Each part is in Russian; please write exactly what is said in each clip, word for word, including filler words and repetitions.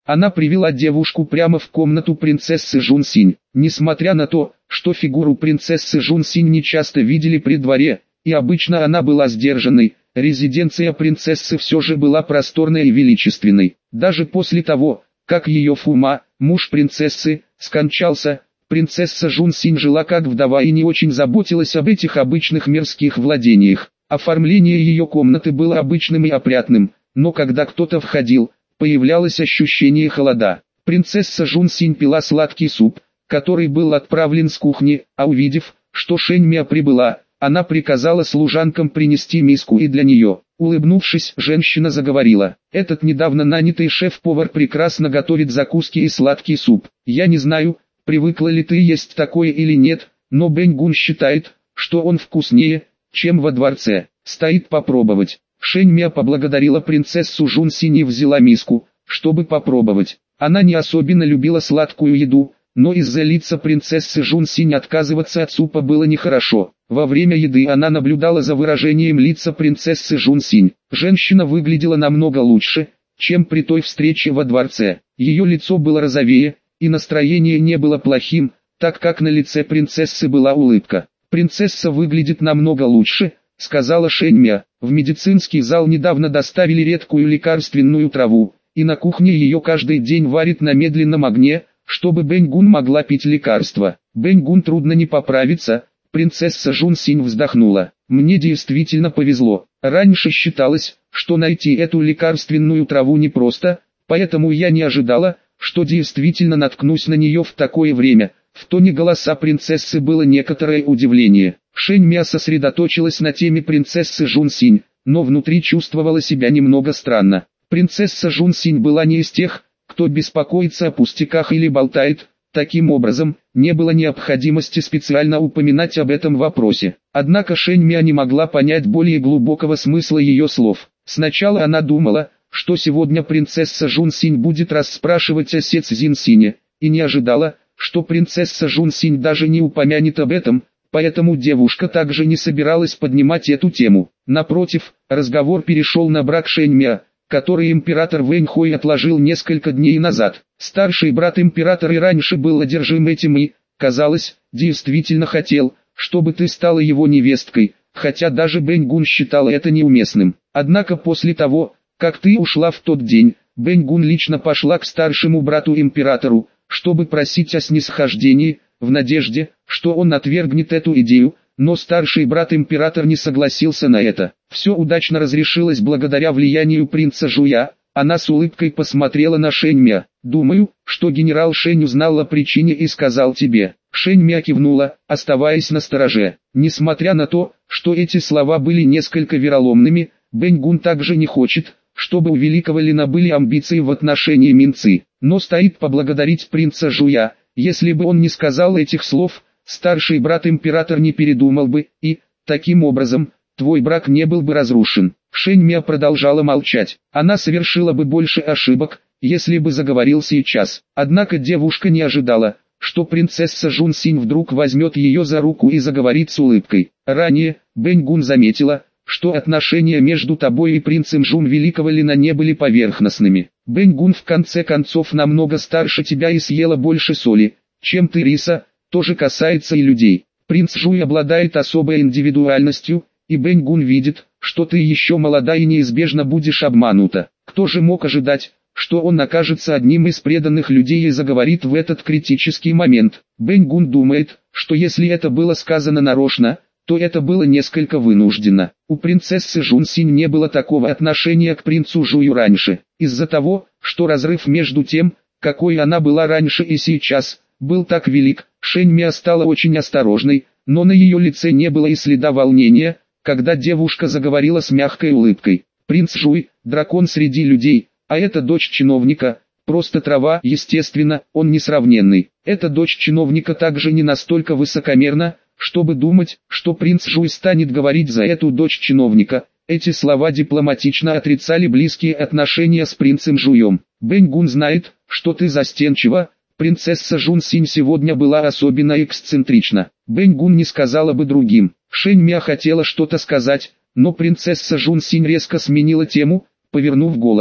Она привела девушку прямо в комнату принцессы Жунсинь. Несмотря на то, что фигуру принцессы Жунсинь не часто видели при дворе, и обычно она была сдержанной, резиденция принцессы все же была просторной и величественной. Даже после того, как ее Фума, муж принцессы, скончался, принцесса Жунсинь жила как вдова и не очень заботилась об этих обычных мирских владениях. Оформление ее комнаты было обычным и опрятным, но когда кто-то входил, появлялось ощущение холода. Принцесса Жунсинь пила сладкий суп, который был отправлен с кухни, а увидев, что Шэньмя прибыла, она приказала служанкам принести миску и для нее. Улыбнувшись, женщина заговорила: «Этот недавно нанятый шеф-повар прекрасно готовит закуски и сладкий суп. Я не знаю, привыкла ли ты есть такое или нет, но Бэнь-гун считает, что он вкуснее, чем во дворце. Стоит попробовать». Шэньмя поблагодарила принцессу Жунсинь и взяла миску, чтобы попробовать. Она не особенно любила сладкую еду, но из-за лица принцессы Жунсинь отказываться от супа было нехорошо. Во время еды она наблюдала за выражением лица принцессы Жунсинь. Женщина выглядела намного лучше, чем при той встрече во дворце. Ее лицо было розовее, и настроение не было плохим, так как на лице принцессы была улыбка. «Принцесса выглядит намного лучше», — сказала Шэньмя. В медицинский зал недавно доставили редкую лекарственную траву, и на кухне ее каждый день варят на медленном огне, чтобы Бэнь-гун могла пить лекарство. Бэнь-гун трудно не поправиться. Принцесса Жунсинь вздохнула. «Мне действительно повезло. Раньше считалось, что найти эту лекарственную траву непросто, поэтому я не ожидала, что действительно наткнусь на нее в такое время». В тоне голоса принцессы было некоторое удивление. Шэньмя сосредоточилась на теме принцессы Жунсинь, но внутри чувствовала себя немного странно. Принцесса Жунсинь была не из тех, кто беспокоится о пустяках или болтает. Таким образом, не было необходимости специально упоминать об этом вопросе. Однако Шэньмя не могла понять более глубокого смысла ее слов. Сначала она думала, что сегодня принцесса Жунсинь будет расспрашивать о Се Цзиньсине, и не ожидала, что принцесса Жунсинь даже не упомянет об этом, поэтому девушка также не собиралась поднимать эту тему. Напротив, разговор перешел на брак Шэньмя, который император Вэньхой отложил несколько дней назад. Старший брат императора и раньше был одержим этим и, казалось, действительно хотел, чтобы ты стала его невесткой, хотя даже Бэнь-гун считал это неуместным. Однако после того, как ты ушла в тот день, Бэнь-гун лично пошла к старшему брату императору, чтобы просить о снисхождении, в надежде, что он отвергнет эту идею, но старший брат император не согласился на это. Все удачно разрешилось благодаря влиянию принца Жуя. Она с улыбкой посмотрела на Шэньмя. «Думаю, что генерал Шэнь узнал о причине и сказал тебе». Шэньмя кивнула, оставаясь настороже. Несмотря на то, что эти слова были несколько вероломными, Бэнь-гун также не хочет, чтобы у великого Лина были амбиции в отношении Минцы. Но стоит поблагодарить принца Жуя. Если бы он не сказал этих слов, старший брат император не передумал бы, и, таким образом, твой брак не был бы разрушен. Шэньмя продолжала молчать. Она совершила бы больше ошибок, если бы заговорил сейчас. Однако девушка не ожидала, что принцесса Жунсинь вдруг возьмет ее за руку и заговорит с улыбкой. Ранее, Бэнь-гун заметила, что отношения между тобой и принцем Жун Великого Лина не были поверхностными. Бэнь-гун в конце концов намного старше тебя и съела больше соли, чем ты риса, то же касается и людей. Принц Жуй обладает особой индивидуальностью, и Бэнь-гун видит, что ты еще молода и неизбежно будешь обманута. Кто же мог ожидать, что он окажется одним из преданных людей и заговорит в этот критический момент? Бэнь-гун думает, что если это было сказано нарочно, то это было несколько вынужденно. У принцессы Жунсинь не было такого отношения к принцу Жую раньше. Из-за того, что разрыв между тем, какой она была раньше и сейчас, был так велик, Шэньмя стала очень осторожной, но на ее лице не было и следа волнения, когда девушка заговорила с мягкой улыбкой. Принц Жуй, дракон среди людей, а это дочь чиновника, просто трава, естественно, он несравненный. Эта дочь чиновника также не настолько высокомерна, чтобы думать, что принц Жуй станет говорить за эту дочь чиновника. Эти слова дипломатично отрицали близкие отношения с принцем Жуем. Бэнь-гун знает, что ты застенчива. Принцесса Жунсинь сегодня была особенно эксцентрична. Бэнь-гун не сказала бы другим. Шэньмя хотела что-то сказать, но принцесса Жунсинь резко сменила тему, повернув голову.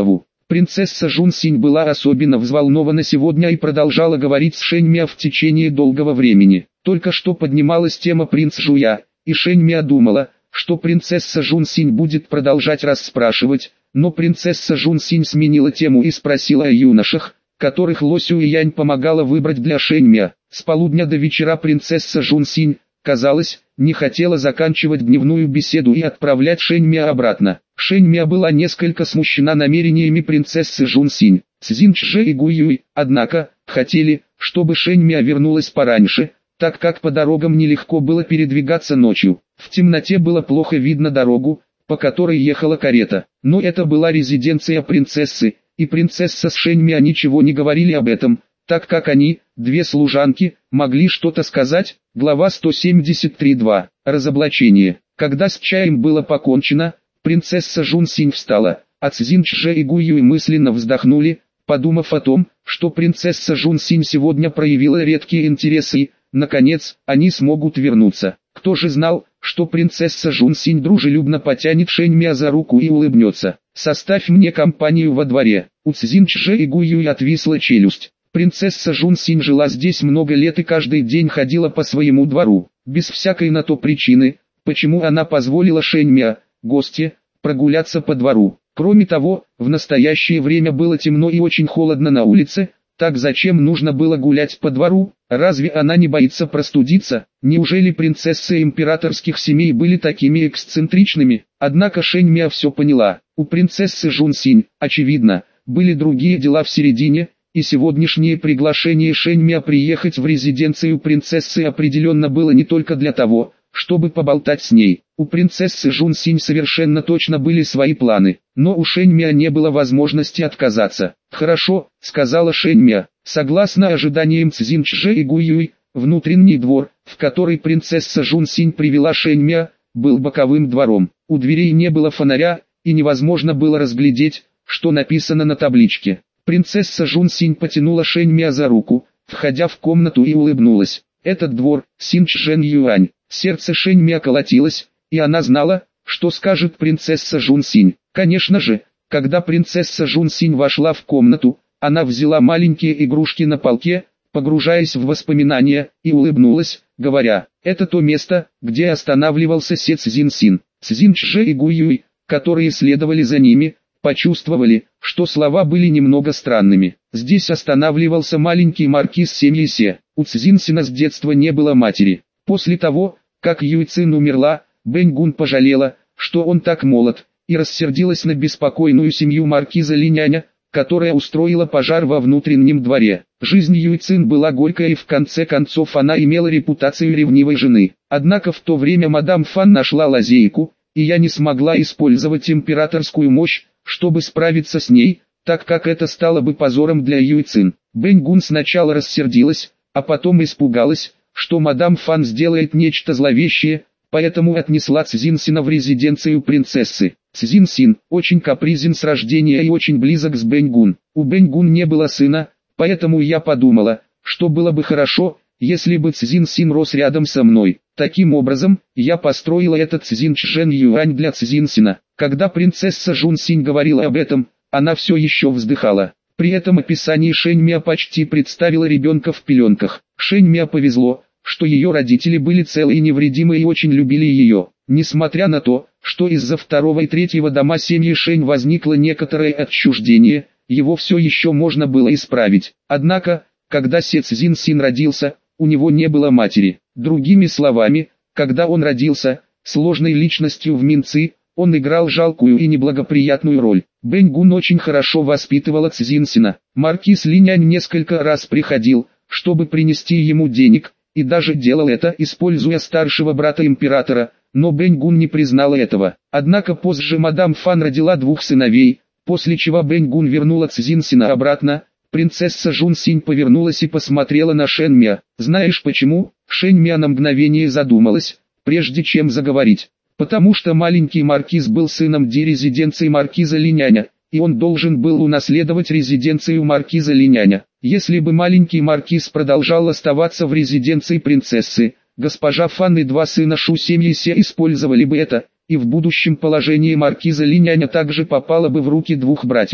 Принцесса Жун Синь была особенно взволнована сегодня и продолжала говорить с Шэнь Миа в течение долгого времени. Только что поднималась тема принц Жуя, и Шэнь Миа думала, что принцесса Жун Синь будет продолжать расспрашивать, но принцесса Жун Синь сменила тему и спросила о юношах, которых Ло Сюэянь помогала выбрать для Шэнь Миа. С полудня до вечера принцесса Жун Синь, казалось, не хотела заканчивать дневную беседу и отправлять Шэнь Миа обратно. Шэнь Миа была несколько смущена намерениями принцессы Жун Синь. Цзин Чжэ и Гу Юй, однако, хотели, чтобы Шэнь Миа вернулась пораньше, так как по дорогам нелегко было передвигаться ночью. В темноте было плохо видно дорогу, по которой ехала карета. Но это была резиденция принцессы, и принцесса с Шэнь Миа ничего не говорили об этом, так как они, две служанки, могли что-то сказать. Глава сто семьдесят три точка два. Разоблачение. Когда с чаем было покончено, принцесса Жун Синь встала, а Цзин Чжэ и Гу Юй мысленно вздохнули, подумав о том, что принцесса Жун Синь сегодня проявила редкие интересы и, наконец, они смогут вернуться. Кто же знал, что принцесса Жун Синь дружелюбно потянет Шэнь Миа за руку и улыбнется. «Составь мне компанию во дворе». У Цзин Чжэ и Гу Юй отвисла челюсть. Принцесса Жун Синь жила здесь много лет и каждый день ходила по своему двору, без всякой на то причины, почему она позволила Шэнь Миа, гости, прогуляться по двору. Кроме того, в настоящее время было темно и очень холодно на улице, так зачем нужно было гулять по двору? Разве она не боится простудиться? Неужели принцессы императорских семей были такими эксцентричными? Однако Шэнь Миа все поняла. У принцессы Жун Синь, очевидно, были другие дела в середине, и сегодняшнее приглашение Шэнь Миа приехать в резиденцию принцессы определенно было не только для того, чтобы поболтать с ней. У принцессы Жун Синь совершенно точно были свои планы, но у Шэнь Миа не было возможности отказаться. «Хорошо», — сказала Шэнь Миа. Согласно ожиданиям Цзин Чжэ и Гу Юй, внутренний двор, в который принцесса Жун Синь привела Шэнь Миа, был боковым двором. У дверей не было фонаря, и невозможно было разглядеть, что написано на табличке. Принцесса Жун Синь потянула Шэнь Миа за руку, входя в комнату, и улыбнулась. «Этот двор, Синчжэн Юань». Сердце Шэнь Миа колотилось, и она знала, что скажет принцесса Жун Синь. Конечно же, когда принцесса Жун Синь вошла в комнату, она взяла маленькие игрушки на полке, погружаясь в воспоминания, и улыбнулась, говоря: «Это то место, где останавливался Се Цзин Син». Цзин Чжэ и Гу Юй, которые следовали за ними, почувствовали, что слова были немного странными. Здесь останавливался маленький маркиз семьи Се. У Цзин Сина с детства не было матери. После того, как Юй Цин умерла, Бэнь Гун пожалела, что он так молод, и рассердилась на беспокойную семью маркиза Линяня, которая устроила пожар во внутреннем дворе. Жизнь Юй Цин была горькая, и в конце концов она имела репутацию ревнивой жены. Однако в то время мадам Фан нашла лазейку, и я не смогла использовать императорскую мощь, чтобы справиться с ней, так как это стало бы позором для Юй Цин. Бэнь Гун сначала рассердилась, а потом испугалась, что мадам Фан сделает нечто зловещее, поэтому отнесла Цзин Сина в резиденцию принцессы. Цзин Син очень капризен с рождения и очень близок с Бэнь Гун. У Бэнь Гун не было сына, поэтому я подумала, что было бы хорошо, если бы Цзин Син рос рядом со мной. Таким образом, я построила этот Цзин Чжэн Юань для Цзин Сина. Когда принцесса Жун Синь говорила об этом, она все еще вздыхала. При этом описании Шэнь Миа почти представила ребенка в пеленках. Шэнь Миа повезло, что ее родители были целы и невредимы и очень любили ее. Несмотря на то, что из-за второго и третьего дома семьи Шэнь возникло некоторое отчуждение, его все еще можно было исправить. Однако, когда Се Цзин Син родился, у него не было матери. Другими словами, когда он родился, сложной личностью в Минци, он играл жалкую и неблагоприятную роль. Бэнь Гун очень хорошо воспитывала Цзин Сина. Маркиз Линянь несколько раз приходил, чтобы принести ему денег, и даже делал это, используя старшего брата императора, но Бэнь Гун не признала этого. Однако позже мадам Фан родила двух сыновей, после чего Бэнь Гун вернула Цзин Сина обратно. Принцесса Жун Синь повернулась и посмотрела на Шэнь Миа. «Знаешь почему?» Шэнь Миа на мгновение задумалась, прежде чем заговорить. «Потому что маленький маркиз был сыном ди резиденции маркиза Линяня, и он должен был унаследовать резиденцию маркиза Линяня. Если бы маленький маркиз продолжал оставаться в резиденции принцессы, госпожа Фан и два сына Шу семьи Се использовали бы это, и в будущем положение маркиза Линяня также попало бы в руки двух братьев.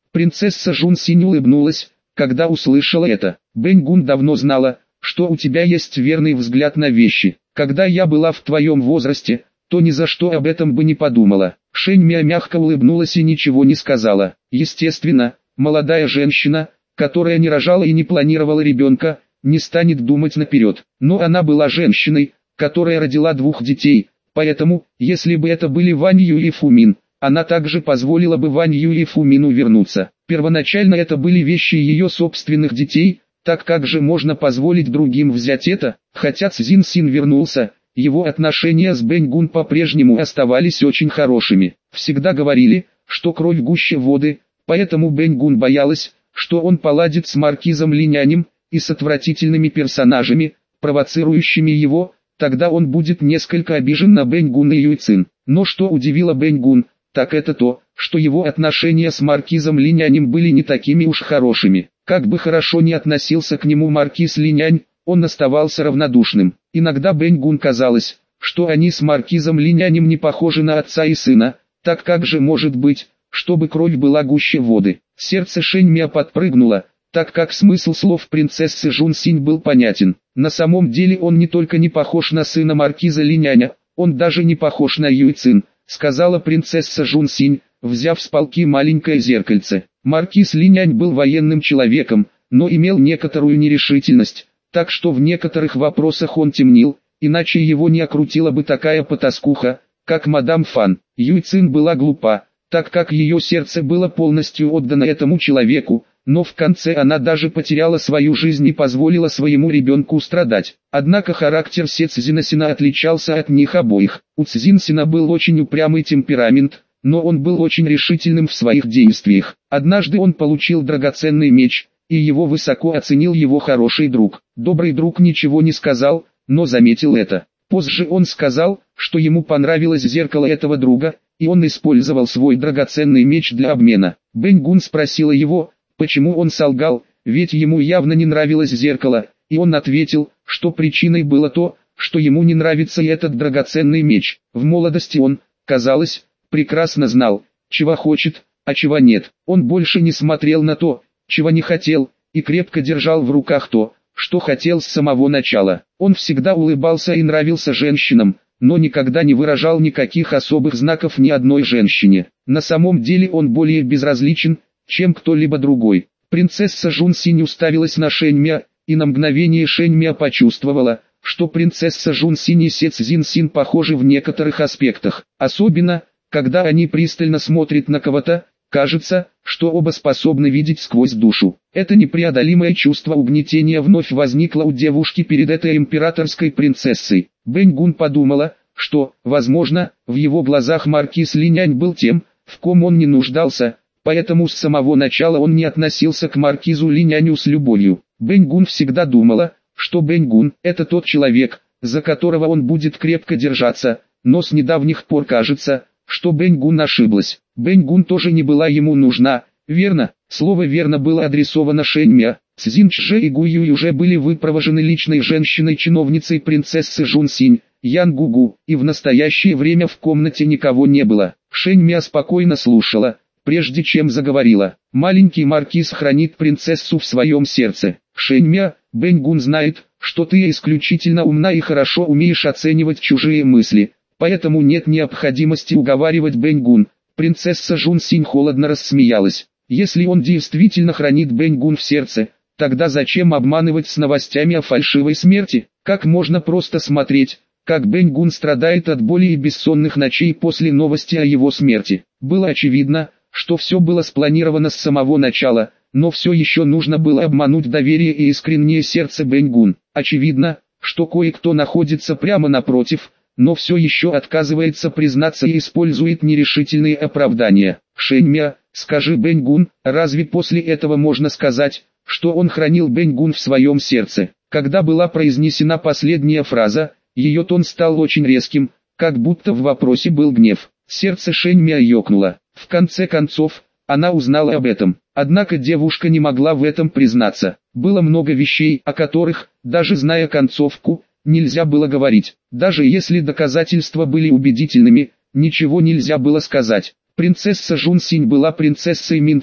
Принцесса Жун Синь улыбнулась, когда услышала это. Бэнь Гун давно знала, что у тебя есть верный взгляд на вещи. Когда я была в твоем возрасте, то ни за что об этом бы не подумала. Шэнь Мя мягко улыбнулась и ничего не сказала. Естественно, молодая женщина, которая не рожала и не планировала ребенка, не станет думать наперед. Но она была женщиной, которая родила двух детей, поэтому, если бы это были Вань Ю и Фу Мин, она также позволила бы Вань Ю и Фу Мину вернуться. Первоначально это были вещи ее собственных детей, так как же можно позволить другим взять это? Хотя Цзин Син вернулся, его отношения с Бэнь Гун по-прежнему оставались очень хорошими. Всегда говорили, что кровь гуще воды, поэтому Бэнь Гун боялась, что он поладит с маркизом Линянем и с отвратительными персонажами, провоцирующими его, тогда он будет несколько обижен на Бэнь Гун и Юйцин. Но что удивило Бэнь Гун, так это то, что его отношения с маркизом Линянем были не такими уж хорошими. Как бы хорошо ни относился к нему маркиз Линянь, он оставался равнодушным. Иногда Бэнь Гун казалось, что они с маркизом Линянем не похожи на отца и сына, так как же может быть, чтобы кровь была гуще воды. Сердце Шэнь Мя подпрыгнуло, так как смысл слов принцессы Жун Синь был понятен. На самом деле он не только не похож на сына маркиза Линяня, он даже не похож на Юйцин, сказала принцесса Жун Синь, взяв с полки маленькое зеркальце. Маркиз Линянь был военным человеком, но имел некоторую нерешительность, так что в некоторых вопросах он темнил, иначе его не окрутила бы такая потаскуха, как мадам Фан. Юйцин была глупа, так как ее сердце было полностью отдано этому человеку, но в конце она даже потеряла свою жизнь и позволила своему ребенку страдать. Однако характер Се Цзинсина отличался от них обоих. У Цзинсина был очень упрямый темперамент, но он был очень решительным в своих действиях. Однажды он получил драгоценный меч, и его высоко оценил его хороший друг. Добрый друг ничего не сказал, но заметил это. Позже он сказал, что ему понравилось зеркало этого друга, и он использовал свой драгоценный меч для обмена. Бэнь Гун спросила его, почему он солгал, ведь ему явно не нравилось зеркало, и он ответил, что причиной было то, что ему не нравится и этот драгоценный меч. В молодости он, казалось, прекрасно знал, чего хочет, а чего нет. Он больше не смотрел на то, чего не хотел, и крепко держал в руках то, что хотел с самого начала. Он всегда улыбался и нравился женщинам, но никогда не выражал никаких особых знаков ни одной женщине. На самом деле он более безразличен, чем кто-либо другой. Принцесса Жун Синь уставилась на Шэнь Мя, и на мгновение Шэнь Мя почувствовала, что принцесса Жун Синь и Се Цзинсин похожи в некоторых аспектах. Особенно, когда они пристально смотрят на кого-то, кажется, что оба способны видеть сквозь душу. Это непреодолимое чувство угнетения вновь возникло у девушки перед этой императорской принцессой. Бэнь Гун подумала, что, возможно, в его глазах маркиз Линянь был тем, в ком он не нуждался, поэтому с самого начала он не относился к маркизу Линяню с любовью. Бэнь Гун всегда думала, что Бэнь Гун – это тот человек, за которого он будет крепко держаться, но с недавних пор кажется, что Бэнь Гун ошиблась. Бэнь Гун тоже не была ему нужна, верно? Слово «верно» было адресовано Шэнь Мя. Цзин Чжэ и Гу Юй уже были выпровожены личной женщиной-чиновницей принцессы Жун Синь, Ян Гугу, и в настоящее время в комнате никого не было. Шэнь Мя спокойно слушала, прежде чем заговорила. Маленький маркиз хранит принцессу в своем сердце. Шэнь Мя, Бэнь Гун знает, что ты исключительно умна и хорошо умеешь оценивать чужие мысли, поэтому нет необходимости уговаривать Бэнь Гун. Принцесса Жун Синь холодно рассмеялась. Если он действительно хранит Бэнь Гун в сердце, тогда зачем обманывать с новостями о фальшивой смерти? Как можно просто смотреть, как Бэнь Гун страдает от боли и бессонных ночей после новости о его смерти? Было очевидно, что все было спланировано с самого начала, но все еще нужно было обмануть доверие и искреннее сердце Бэнь Гун. Очевидно, что кое-кто находится прямо напротив, но все еще отказывается признаться и использует нерешительные оправдания. Шэнь Мя, скажи Бэнь Гун, разве после этого можно сказать, что он хранил Бэнь Гун в своем сердце? Когда была произнесена последняя фраза, ее тон стал очень резким, как будто в вопросе был гнев. Сердце Шэнь Мя ёкнуло. В конце концов, она узнала об этом. Однако девушка не могла в этом признаться. Было много вещей, о которых, даже зная концовку, нельзя было говорить. Даже если доказательства были убедительными, ничего нельзя было сказать. Принцесса Жун Синь была принцессой Минцы,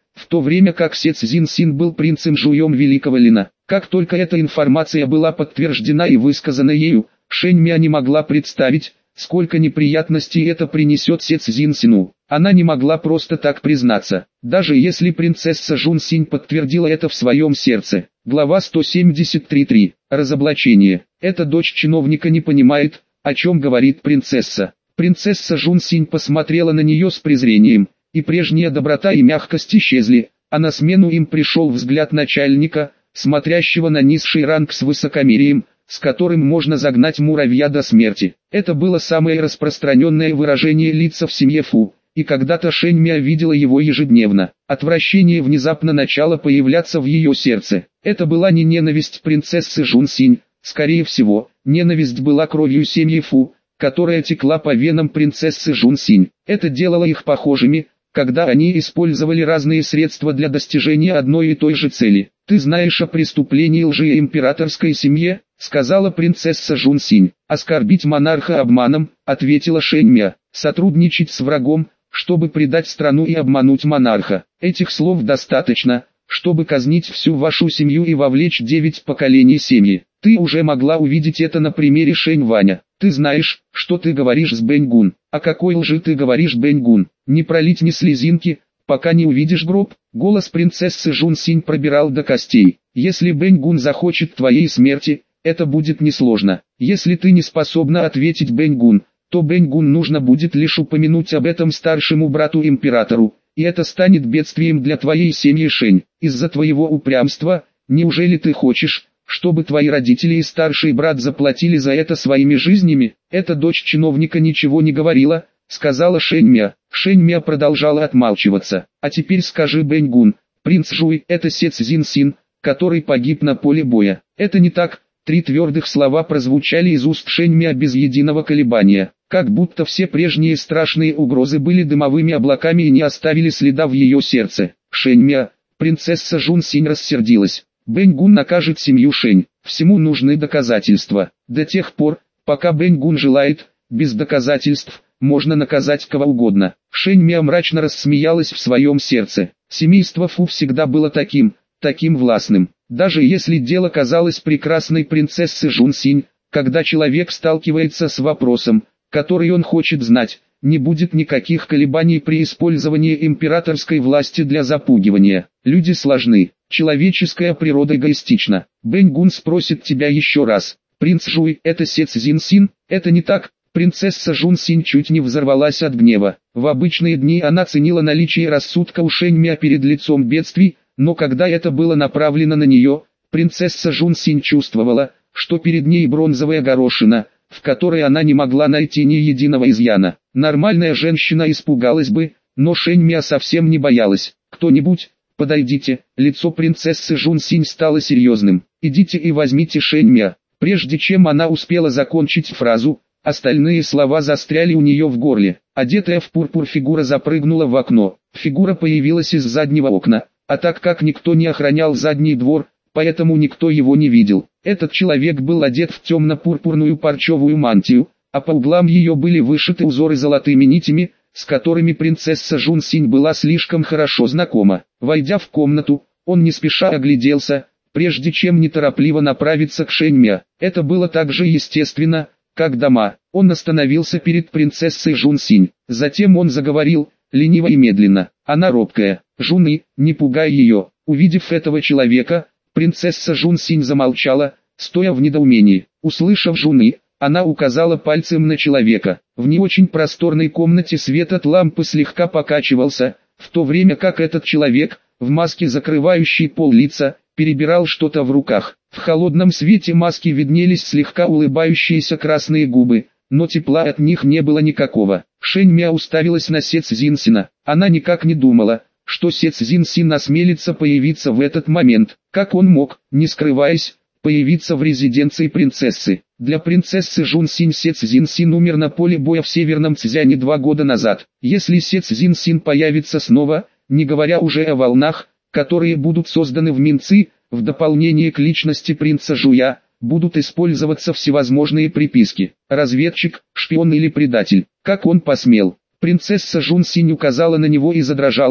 в то время как Се Цзиньсин был принцем Жуем Великого Лина. Как только эта информация была подтверждена и высказана ею, Шэньмя не могла представить, сколько неприятностей это принесет Се Цзиньсину. Она не могла просто так признаться, даже если принцесса Жунсинь подтвердила это в своем сердце. Глава сто семьдесят три точка три. Разоблачение. Эта дочь чиновника не понимает, о чем говорит принцесса. Принцесса Жунсинь посмотрела на нее с презрением, и прежняя доброта и мягкость исчезли, а на смену им пришел взгляд начальника, смотрящего на низший ранг с высокомерием, с которым можно загнать муравья до смерти. Это было самое распространенное выражение лица в семье Фу, и когда-то Шэньмя видела его ежедневно. Отвращение внезапно начало появляться в ее сердце. Это была не ненависть принцессы Жунсинь, скорее всего, ненависть была кровью семьи Фу, которая текла по венам принцессы Жунсинь. Это делало их похожими, когда они использовали разные средства для достижения одной и той же цели. «Ты знаешь о преступлении лжи императорской семье?» — сказала принцесса Жунсинь. «Оскорбить монарха обманом», — ответила Шэньмя. «Сотрудничать с врагом, чтобы предать страну и обмануть монарха. Этих слов достаточно, чтобы казнить всю вашу семью и вовлечь девять поколений семьи. Ты уже могла увидеть это на примере Шэнь Ваня. Ты знаешь, что ты говоришь с Бэньгун. О какой лжи ты говоришь, Бэньгун? Не пролить ни слезинки, пока не увидишь гроб». Голос принцессы Жунсинь пробирал до костей. «Если Бэньгун захочет твоей смерти, это будет несложно. Если ты не способна ответить Бэньгун, то Бэньгун нужно будет лишь упомянуть об этом старшему брату-императору, и это станет бедствием для твоей семьи Шэнь. Из-за твоего упрямства, неужели ты хочешь, чтобы твои родители и старший брат заплатили за это своими жизнями?» «Эта дочь чиновника ничего не говорила», — сказала Шэньмя. Шэньмя продолжала отмалчиваться. «А теперь скажи, Бэньгун, принц Жуй — это Се Цзиньсин, который погиб на поле боя». «Это не так». Три твердых слова прозвучали из уст Шэньмя без единого колебания, как будто все прежние страшные угрозы были дымовыми облаками и не оставили следа в ее сердце. «Шэньмя», принцесса Жунсинь рассердилась. «Бэньгун накажет семью Шэнь. Всему нужны доказательства. До тех пор, пока Бэньгун желает, без доказательств, можно наказать кого угодно». Шэньмя мрачно рассмеялась в своем сердце. Семейство Фу всегда было таким, таким властным. Даже если дело казалось прекрасной принцессе Жунсинь, когда человек сталкивается с вопросом, который он хочет знать, не будет никаких колебаний при использовании императорской власти для запугивания. Люди сложны, человеческая природа эгоистична. Бэньгун спросит тебя еще раз: «Принц Жуй — это Се Цзиньсин?» «Это не так». Принцесса Жунсинь чуть не взорвалась от гнева. В обычные дни она ценила наличие рассудка у Шэньмя перед лицом бедствий, но когда это было направлено на нее, принцесса Жунсинь чувствовала, что перед ней бронзовая горошина, в которой она не могла найти ни единого изъяна. Нормальная женщина испугалась бы, но Шэньмя совсем не боялась. «Кто-нибудь, подойдите». Лицо принцессы Жунсинь стало серьезным. «Идите и возьмите Шэньмя». Прежде чем она успела закончить фразу, остальные слова застряли у нее в горле. Одетая в пурпур фигура запрыгнула в окно. Фигура появилась из заднего окна, а так как никто не охранял задний двор, поэтому никто его не видел. Этот человек был одет в темно-пурпурную парчевую мантию, а по углам ее были вышиты узоры золотыми нитями, с которыми принцесса Жунсинь была слишком хорошо знакома. Войдя в комнату, он не спеша огляделся, прежде чем неторопливо направиться к Шэньмя. Это было так же естественно, как дома. Он остановился перед принцессой Жунсинь. Затем он заговорил, лениво и медленно. Она робкая. «Жуны, не пугай ее». Увидев этого человека, принцесса Жунсинь замолчала, стоя в недоумении. Услышав «Жуны», она указала пальцем на человека. В не очень просторной комнате свет от лампы слегка покачивался, в то время как этот человек, в маске закрывающей пол лица, перебирал что-то в руках. В холодном свете маски виднелись слегка улыбающиеся красные губы, но тепла от них не было никакого. Шэньмя уставилась на Се Цзиньсина. Она никак не думала, что Се Цзиньсин осмелится появиться в этот момент. Как он мог, не скрываясь, появиться в резиденции принцессы? Для принцессы Жунсинь Се Цзиньсин умер на поле боя в Северном Цзяне два года назад. Если Се Цзиньсин появится снова, не говоря уже о волнах, которые будут созданы в Минци, в дополнение к личности принца Жуя, будут использоваться всевозможные приписки. Разведчик, шпион или предатель. Как он посмел? Принцесса Жунсинь указала на него и задрожала,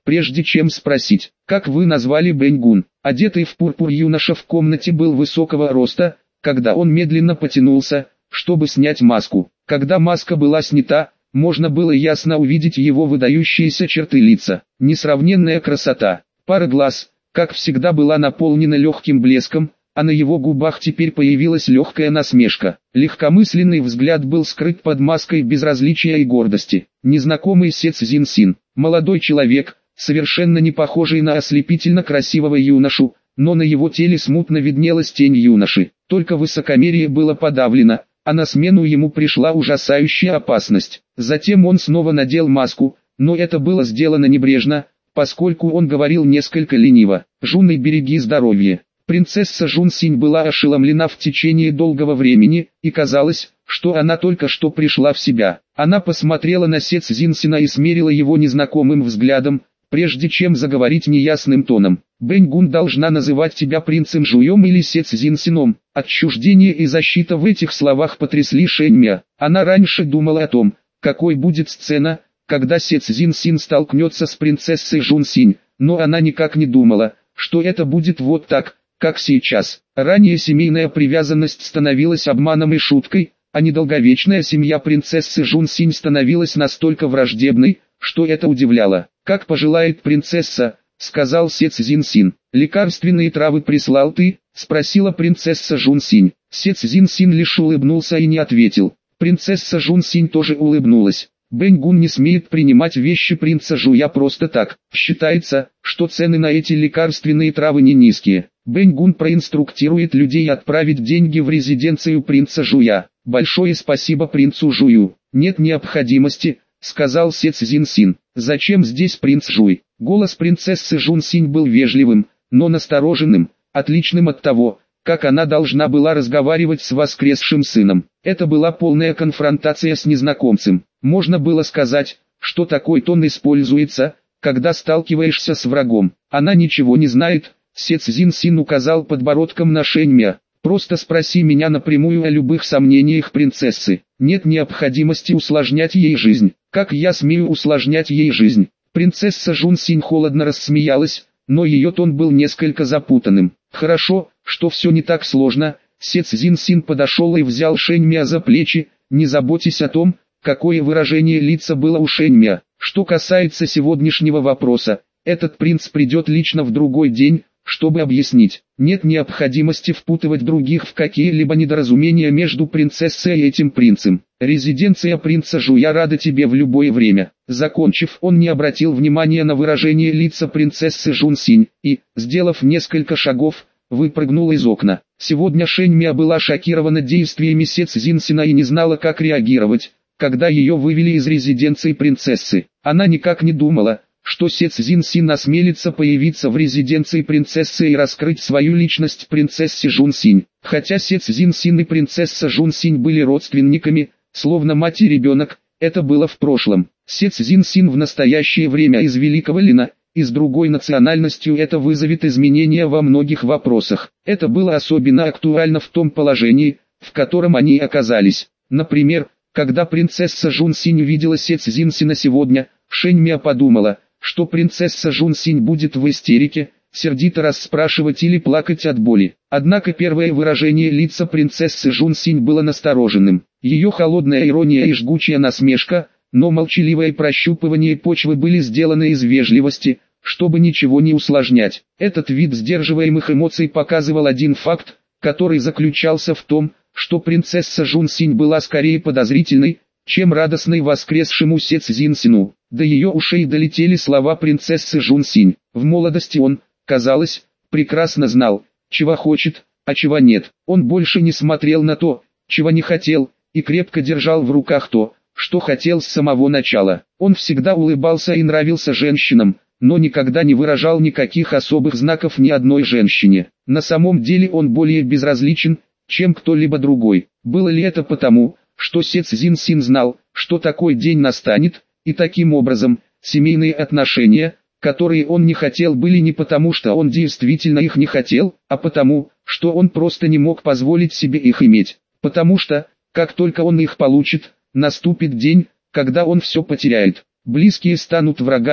прежде чем спросить, как вы назвали Бэньгун. Одетый в пурпур юноша в комнате был высокого роста, когда он медленно потянулся, чтобы снять маску. Когда маска была снята, можно было ясно увидеть его выдающиеся черты лица. Несравненная красота. Пара глаз, как всегда, была наполнена легким блеском, а на его губах теперь появилась легкая насмешка. Легкомысленный взгляд был скрыт под маской безразличия и гордости. Незнакомый Се Цзиньсин, молодой человек, совершенно не похожий на ослепительно красивого юношу, но на его теле смутно виднелась тень юноши. Только высокомерие было подавлено, а на смену ему пришла ужасающая опасность. Затем он снова надел маску, но это было сделано небрежно, поскольку он говорил несколько лениво. «Жунной, береги здоровье». Принцесса Жун Синь была ошеломлена в течение долгого времени, и казалось, что она только что пришла в себя. Она посмотрела на Се Цзиньсина и смерила его незнакомым взглядом, прежде чем заговорить неясным тоном. «Бэньгун должна называть тебя принцем Жуем или Се Цзиньсином». Отчуждение и защита в этих словах потрясли Шэньмя. Она раньше думала о том, какой будет сцена, когда Се Цзиньсин столкнется с принцессой Жун Синь, но она никак не думала, что это будет вот так, как сейчас. Ранее семейная привязанность становилась обманом и шуткой, а недолговечная семья принцессы Жун Синь становилась настолько враждебной, что это удивляло. «Как пожелает принцесса», — сказал Се Цзиньсин. «Лекарственные травы прислал ты?» — спросила принцесса Жун Синь. Се Цзиньсин лишь улыбнулся и не ответил. Принцесса Жун Синь тоже улыбнулась. Бэньгун не смеет принимать вещи принца Жуя просто так. Считается, что цены на эти лекарственные травы не низкие. Бэньгун проинструктирует людей отправить деньги в резиденцию принца Жуя. Большое спасибо принцу Жую. Нет необходимости, сказал Се Цзиньсин. Зачем здесь принц Жуй? Голос принцессы Жун Синь был вежливым, но настороженным, отличным от того, как она должна была разговаривать с воскресшим сыном. Это была полная конфронтация с незнакомцем. Можно было сказать, что такой тон используется, когда сталкиваешься с врагом. Она ничего не знает. Се Цзиньсин указал подбородком на Шэньмя. Просто спроси меня напрямую о любых сомнениях принцессы. Нет необходимости усложнять ей жизнь. Как я смею усложнять ей жизнь? Принцесса Жун Синь холодно рассмеялась, но ее тон был несколько запутанным. Хорошо, что все не так сложно. Се Цзиньсин подошел и взял Шэньмя за плечи. Не заботьтесь о том, какое выражение лица было у Шэньмя. Что касается сегодняшнего вопроса, этот принц придет лично в другой день, чтобы объяснить. Нет необходимости впутывать других в какие-либо недоразумения между принцессой и этим принцем. Резиденция принца Жуя рада тебе в любое время. Закончив, он не обратил внимания на выражение лица принцессы Жун Синь и, сделав несколько шагов, выпрыгнул из окна. Сегодня Шэньмя была шокирована действиями Се Цзиньсина и не знала, как реагировать, когда ее вывели из резиденции принцессы. Она никак не думала, что Се Цзиньсин осмелится появиться в резиденции принцессы и раскрыть свою личность принцессе Жун Синь. Хотя Се Цзиньсин и принцесса Жун Синь были родственниками, словно мать и ребенок, это было в прошлом. Се Цзиньсин в настоящее время из Великого Лина, и с другой национальностью это вызовет изменения во многих вопросах. Это было особенно актуально в том положении, в котором они оказались. Например, когда принцесса Жун Синь увидела Се Цзиньсина сегодня, Шэньмя подумала, что принцесса Жун Синь будет в истерике, сердито расспрашивать или плакать от боли. Однако первое выражение лица принцессы Жун Синь было настороженным. Ее холодная ирония и жгучая насмешка, но молчаливое прощупывание почвы были сделаны из вежливости, чтобы ничего не усложнять. Этот вид сдерживаемых эмоций показывал один факт, который заключался в том, что принцесса Жун Синь была скорее подозрительной, чем радостной воскресшему Се Цзиньсину. До ее ушей долетели слова принцессы Жун Синь. В молодости он, казалось, прекрасно знал, чего хочет, а чего нет. Он больше не смотрел на то, чего не хотел, и крепко держал в руках то, что хотел с самого начала. Он всегда улыбался и нравился женщинам, но никогда не выражал никаких особых знаков ни одной женщине. На самом деле он более безразличен, чем кто-либо другой. Было ли это потому, что Се Цзиньсин знал, что такой день настанет, и таким образом, семейные отношения, которые он не хотел, были не потому, что он действительно их не хотел, а потому, что он просто не мог позволить себе их иметь. Потому что, как только он их получит, наступит день, когда он все потеряет. Близкие станут врагами,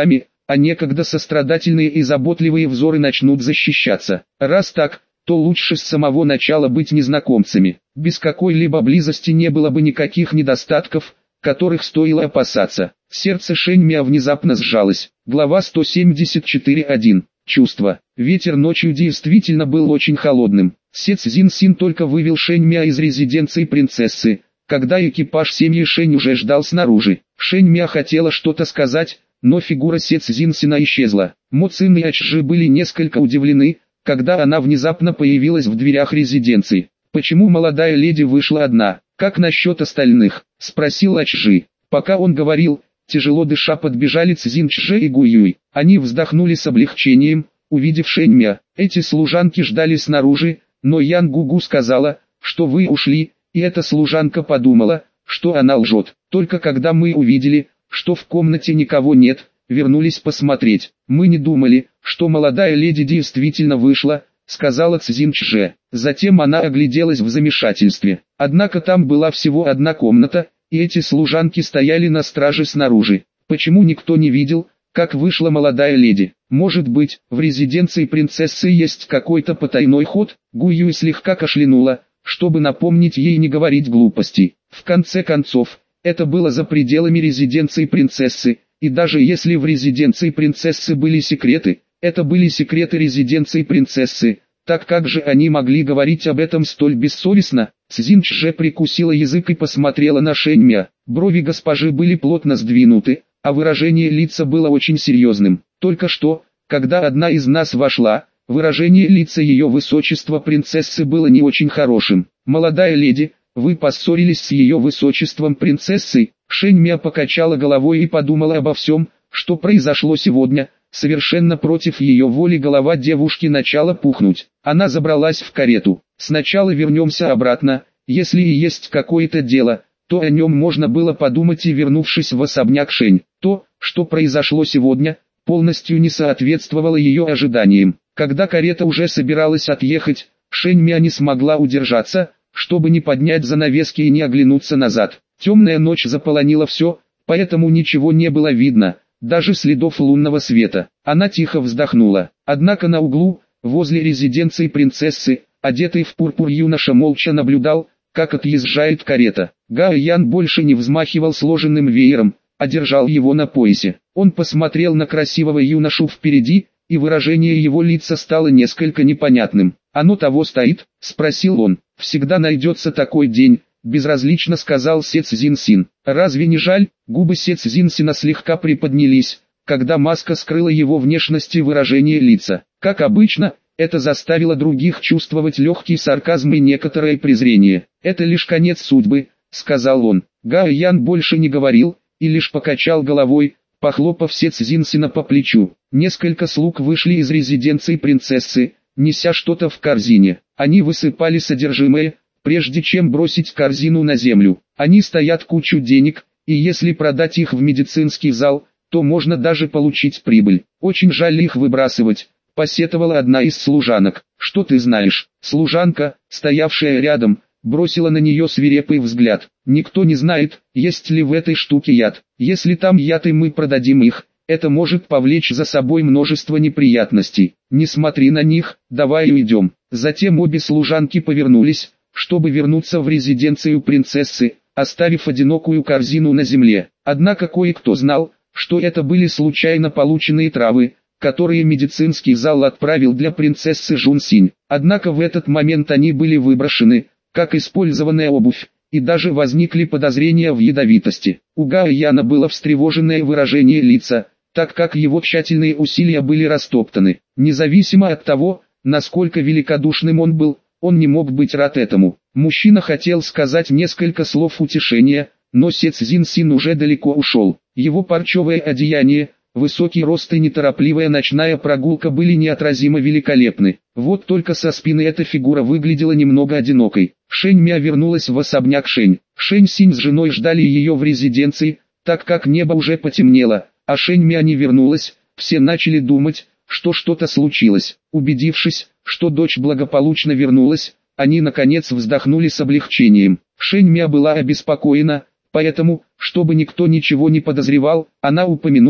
а некогда сострадательные и заботливые взоры начнут защищаться. Раз так, то лучше с самого начала быть незнакомцами. Без какой-либо близости не было бы никаких недостатков, которых стоило опасаться. Сердце Шэньмя внезапно сжалось. Глава сто семьдесят четыре точка один. Чувство. Ветер ночью действительно был очень холодным. Се Цзиньсин только вывел Шэньмя из резиденции принцессы, когда экипаж семьи Шэнь уже ждал снаружи. Шэньмя хотела что-то сказать, но фигура Се Цзиньсина исчезла. Мо Цин и Ачжи были несколько удивлены, когда она внезапно появилась в дверях резиденции. «Почему молодая леди вышла одна? Как насчет остальных?» – спросил Ачжи. Пока он говорил, тяжело дыша подбежали Цзиньчже и Гуюй. Они вздохнули с облегчением, увидев Шэньмя. Эти служанки ждали снаружи, но Ян Гугу сказала, что вы ушли, и эта служанка подумала, что она лжет. Только когда мы увидели, что в комнате никого нет, вернулись посмотреть. Мы не думали, что молодая леди действительно вышла, сказала Цзиньчже. Затем она огляделась в замешательстве. Однако там была всего одна комната, и эти служанки стояли на страже снаружи. Почему никто не видел, как вышла молодая леди? Может быть, в резиденции принцессы есть какой-то потайной ход? Гуюй слегка кашлянула, чтобы напомнить ей не говорить глупостей. В конце концов, это было за пределами резиденции принцессы, и даже если в резиденции принцессы были секреты, это были секреты резиденции принцессы, так как же они могли говорить об этом столь бессовестно? Цзиньчже прикусила язык и посмотрела на Шэньмя. Брови госпожи были плотно сдвинуты, а выражение лица было очень серьезным. Только что, когда одна из нас вошла, выражение лица ее высочества принцессы было не очень хорошим. «Молодая леди, вы поссорились с ее высочеством принцессой?» Шэньмя покачала головой и подумала обо всем, что произошло сегодня. Совершенно против ее воли голова девушки начала пухнуть. Она забралась в карету. «Сначала вернемся обратно, если и есть какое-то дело, то о нем можно было подумать и вернувшись в особняк Шэнь. То, что произошло сегодня, полностью не соответствовало ее ожиданиям. Когда карета уже собиралась отъехать, Шэньмя не смогла удержаться, чтобы не поднять занавески и не оглянуться назад. Темная ночь заполонила все, поэтому ничего не было видно, даже следов лунного света. Она тихо вздохнула. Однако на углу, возле резиденции принцессы, одетый в пурпур юноша молча наблюдал, как отъезжает карета. Гао Ян больше не взмахивал сложенным веером, а держал его на поясе. Он посмотрел на красивого юношу впереди, и выражение его лица стало несколько непонятным. «Оно того стоит?» – спросил он. «Всегда найдется такой день», – безразлично сказал Се Цзиньсин. «Разве не жаль?» Губы Се Цзиньсина слегка приподнялись, когда маска скрыла его внешность и выражение лица. Как обычно, это заставило других чувствовать легкий сарказм и некоторое презрение. «Это лишь конец судьбы», — сказал он. Гао Ян больше не говорил, и лишь покачал головой, похлопав Се Цзиньсина по плечу. Несколько слуг вышли из резиденции принцессы, неся что-то в корзине. Они высыпали содержимое, прежде чем бросить корзину на землю. Они стоят кучу денег, и если продать их в медицинский зал, то можно даже получить прибыль. Очень жаль их выбрасывать, посетовала одна из служанок. «Что ты знаешь?» Служанка, стоявшая рядом, бросила на нее свирепый взгляд. «Никто не знает, есть ли в этой штуке яд. Если там яд и мы продадим их, это может повлечь за собой множество неприятностей. Не смотри на них, давай уйдем». Затем обе служанки повернулись, чтобы вернуться в резиденцию принцессы, оставив одинокую корзину на земле. Однако кое-кто знал, что это были случайно полученные травы, которые медицинский зал отправил для принцессы Жунсинь. Однако в этот момент они были выброшены, как использованная обувь, и даже возникли подозрения в ядовитости. У Гао Яна было встревоженное выражение лица, так как его тщательные усилия были растоптаны. Независимо от того, насколько великодушным он был, он не мог быть рад этому. Мужчина хотел сказать несколько слов утешения, но Се Цзиньсин уже далеко ушел. Его парчевое одеяние, высокий рост и неторопливая ночная прогулка были неотразимо великолепны. Вот только со спины эта фигура выглядела немного одинокой. Шэньмя вернулась в особняк Шэнь. Шэнь Синь с женой ждали ее в резиденции, так как небо уже потемнело, а Шэньмя не вернулась. Все начали думать, что что-то случилось. Убедившись, что дочь благополучно вернулась, они наконец вздохнули с облегчением. Шэньмя была обеспокоена, поэтому, чтобы никто ничего не подозревал, она упомянула,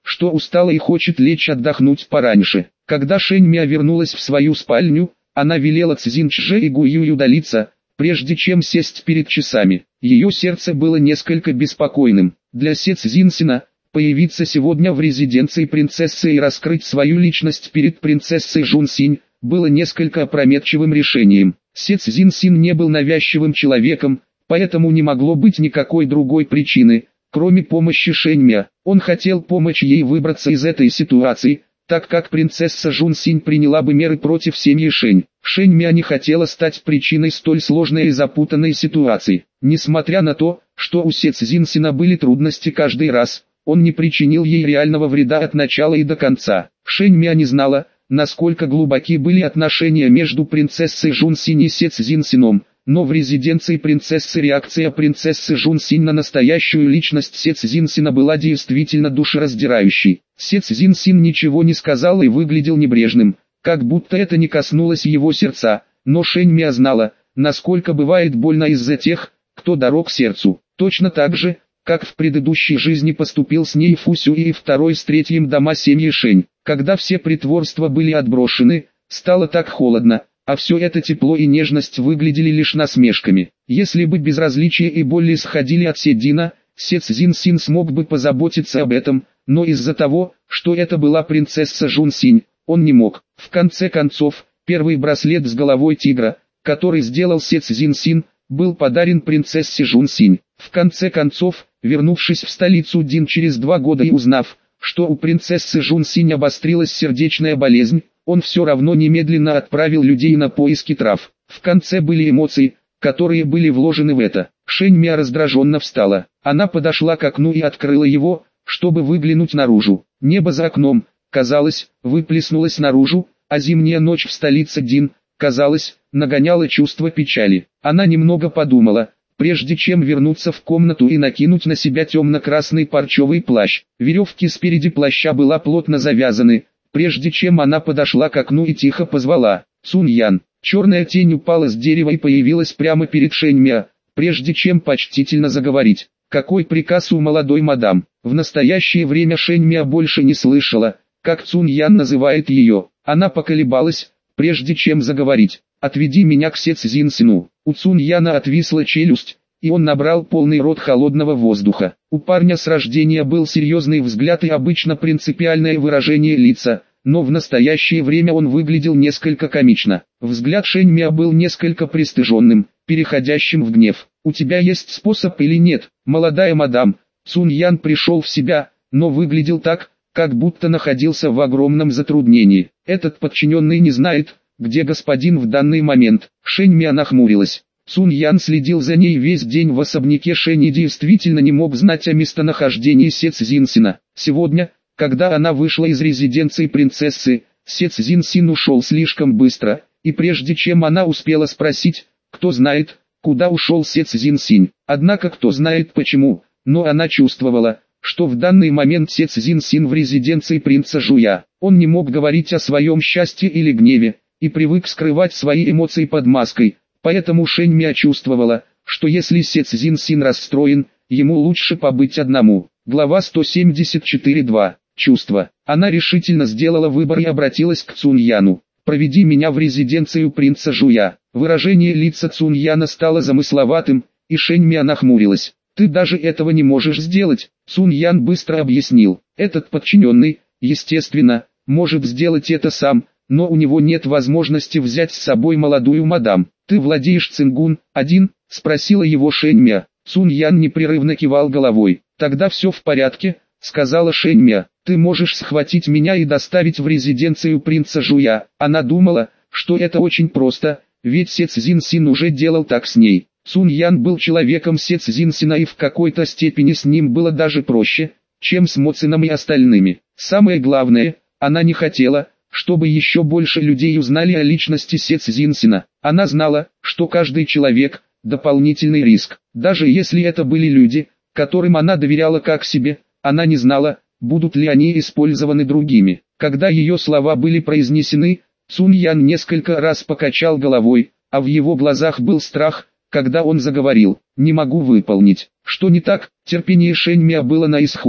что устала и хочет лечь отдохнуть пораньше. Когда Шэньмя вернулась в свою спальню, она велела Цзиньчже и Гуюй удалиться, прежде чем сесть перед часами. Ее сердце было несколько беспокойным. Для Се Цзиньсина появиться сегодня в резиденции принцессы и раскрыть свою личность перед принцессой Жунсинь было несколько опрометчивым решением. Се Цзиньсин не был навязчивым человеком, поэтому не могло быть никакой другой причины, кроме помощи Шэньмя. Он хотел помочь ей выбраться из этой ситуации, так как принцесса Жунсинь приняла бы меры против семьи Шэнь. Шэньмя не хотела стать причиной столь сложной и запутанной ситуации. Несмотря на то, что у Се Цзиньсина были трудности каждый раз, он не причинил ей реального вреда от начала и до конца. Шэньмя не знала, насколько глубоки были отношения между принцессой Жунсинь и Се Цзиньсином, но в резиденции принцессы реакция принцессы Жунсинь на настоящую личность Се Цзиньсина была действительно душераздирающей. Се Цзиньсин ничего не сказал и выглядел небрежным, как будто это не коснулось его сердца, но Шэньмя знала, насколько бывает больно из-за тех, кто дорог сердцу. Точно так же, как в предыдущей жизни поступил с ней Фу Сюй и второй с третьим дома семьи Шэнь. Когда все притворства были отброшены, стало так холодно, а все это тепло и нежность выглядели лишь насмешками. Если бы безразличие и боль исходили от Седина, Се Цзиньсин смог бы позаботиться об этом, но из-за того, что это была принцесса Жунсинь, он не мог. В конце концов, первый браслет с головой тигра, который сделал Се Цзиньсин, был подарен принцессе Жунсинь. В конце концов, вернувшись в столицу Дин через два года и узнав, что у принцессы Жунсинь обострилась сердечная болезнь, он все равно немедленно отправил людей на поиски трав. В конце были эмоции, которые были вложены в это. Шэньмя раздраженно встала. Она подошла к окну и открыла его, чтобы выглянуть наружу. Небо за окном, казалось, выплеснулось наружу, а зимняя ночь в столице Дин, казалось, нагоняла чувство печали. Она немного подумала, прежде чем вернуться в комнату и накинуть на себя темно-красный парчевый плащ. Веревки спереди плаща была плотно завязаны, прежде чем она подошла к окну и тихо позвала «Цунь Ян». Черная тень упала с дерева и появилась прямо перед Шэньмя, прежде чем почтительно заговорить. «Какой приказ у молодой мадам?» В настоящее время Шэньмя больше не слышала, как Цунь Ян называет ее. Она поколебалась, прежде чем заговорить. «Отведи меня к Се Цзиньсину». У Цунь Яна отвисла челюсть, и он набрал полный рот холодного воздуха. У парня с рождения был серьезный взгляд и обычно принципиальное выражение лица, но в настоящее время он выглядел несколько комично. Взгляд Шэньмя был несколько пристыженным, переходящим в гнев. «У тебя есть способ или нет, молодая мадам?» Цунь Ян пришел в себя, но выглядел так, как будто находился в огромном затруднении. Этот подчиненный не знает, где господин в данный момент. Шэньмя нахмурилась. Цунь Ян следил за ней весь день в особняке Шэнь и действительно не мог знать о местонахождении Се Цзиньсина. Сегодня, когда она вышла из резиденции принцессы, Се Цзиньсин ушел слишком быстро, и прежде чем она успела спросить, кто знает, куда ушел Се Цзиньсин. Однако кто знает почему, но она чувствовала, что в данный момент Се Цзиньсин в резиденции принца Жуя. Он не мог говорить о своем счастье или гневе, и привык скрывать свои эмоции под маской, поэтому Шэньмя чувствовала, что если Се Цзиньсин расстроен, ему лучше побыть одному. Глава сто семьдесят четыре два. Чувства. Она решительно сделала выбор и обратилась к Цунь Яну. «Проведи меня в резиденцию принца Жуя». Выражение лица Цунь Яна стало замысловатым, и Шэньмя нахмурилась. «Ты даже этого не можешь сделать», Цунь Ян быстро объяснил. «Этот подчиненный, естественно, может сделать это сам, но у него нет возможности взять с собой молодую мадам». «Ты владеешь цингун, один?» – спросила его Шэньмя. Цунь Ян непрерывно кивал головой. «Тогда все в порядке», – сказала Шэньмя. «Ты можешь схватить меня и доставить в резиденцию принца Жуя». Она думала, что это очень просто, ведь Се Цзиньсин уже делал так с ней. Цунь Ян был человеком Се Цзиньсина и в какой-то степени с ним было даже проще, чем с Мо Цином и остальными. Самое главное, она не хотела, чтобы еще больше людей узнали о личности Се Цзиньсина. Она знала, что каждый человек – дополнительный риск. Даже если это были люди, которым она доверяла как себе, она не знала, будут ли они использованы другими. Когда ее слова были произнесены, Цунь Ян несколько раз покачал головой, а в его глазах был страх, когда он заговорил. «Не могу выполнить». «Что не так?» Терпение Шэньмя было на исходе.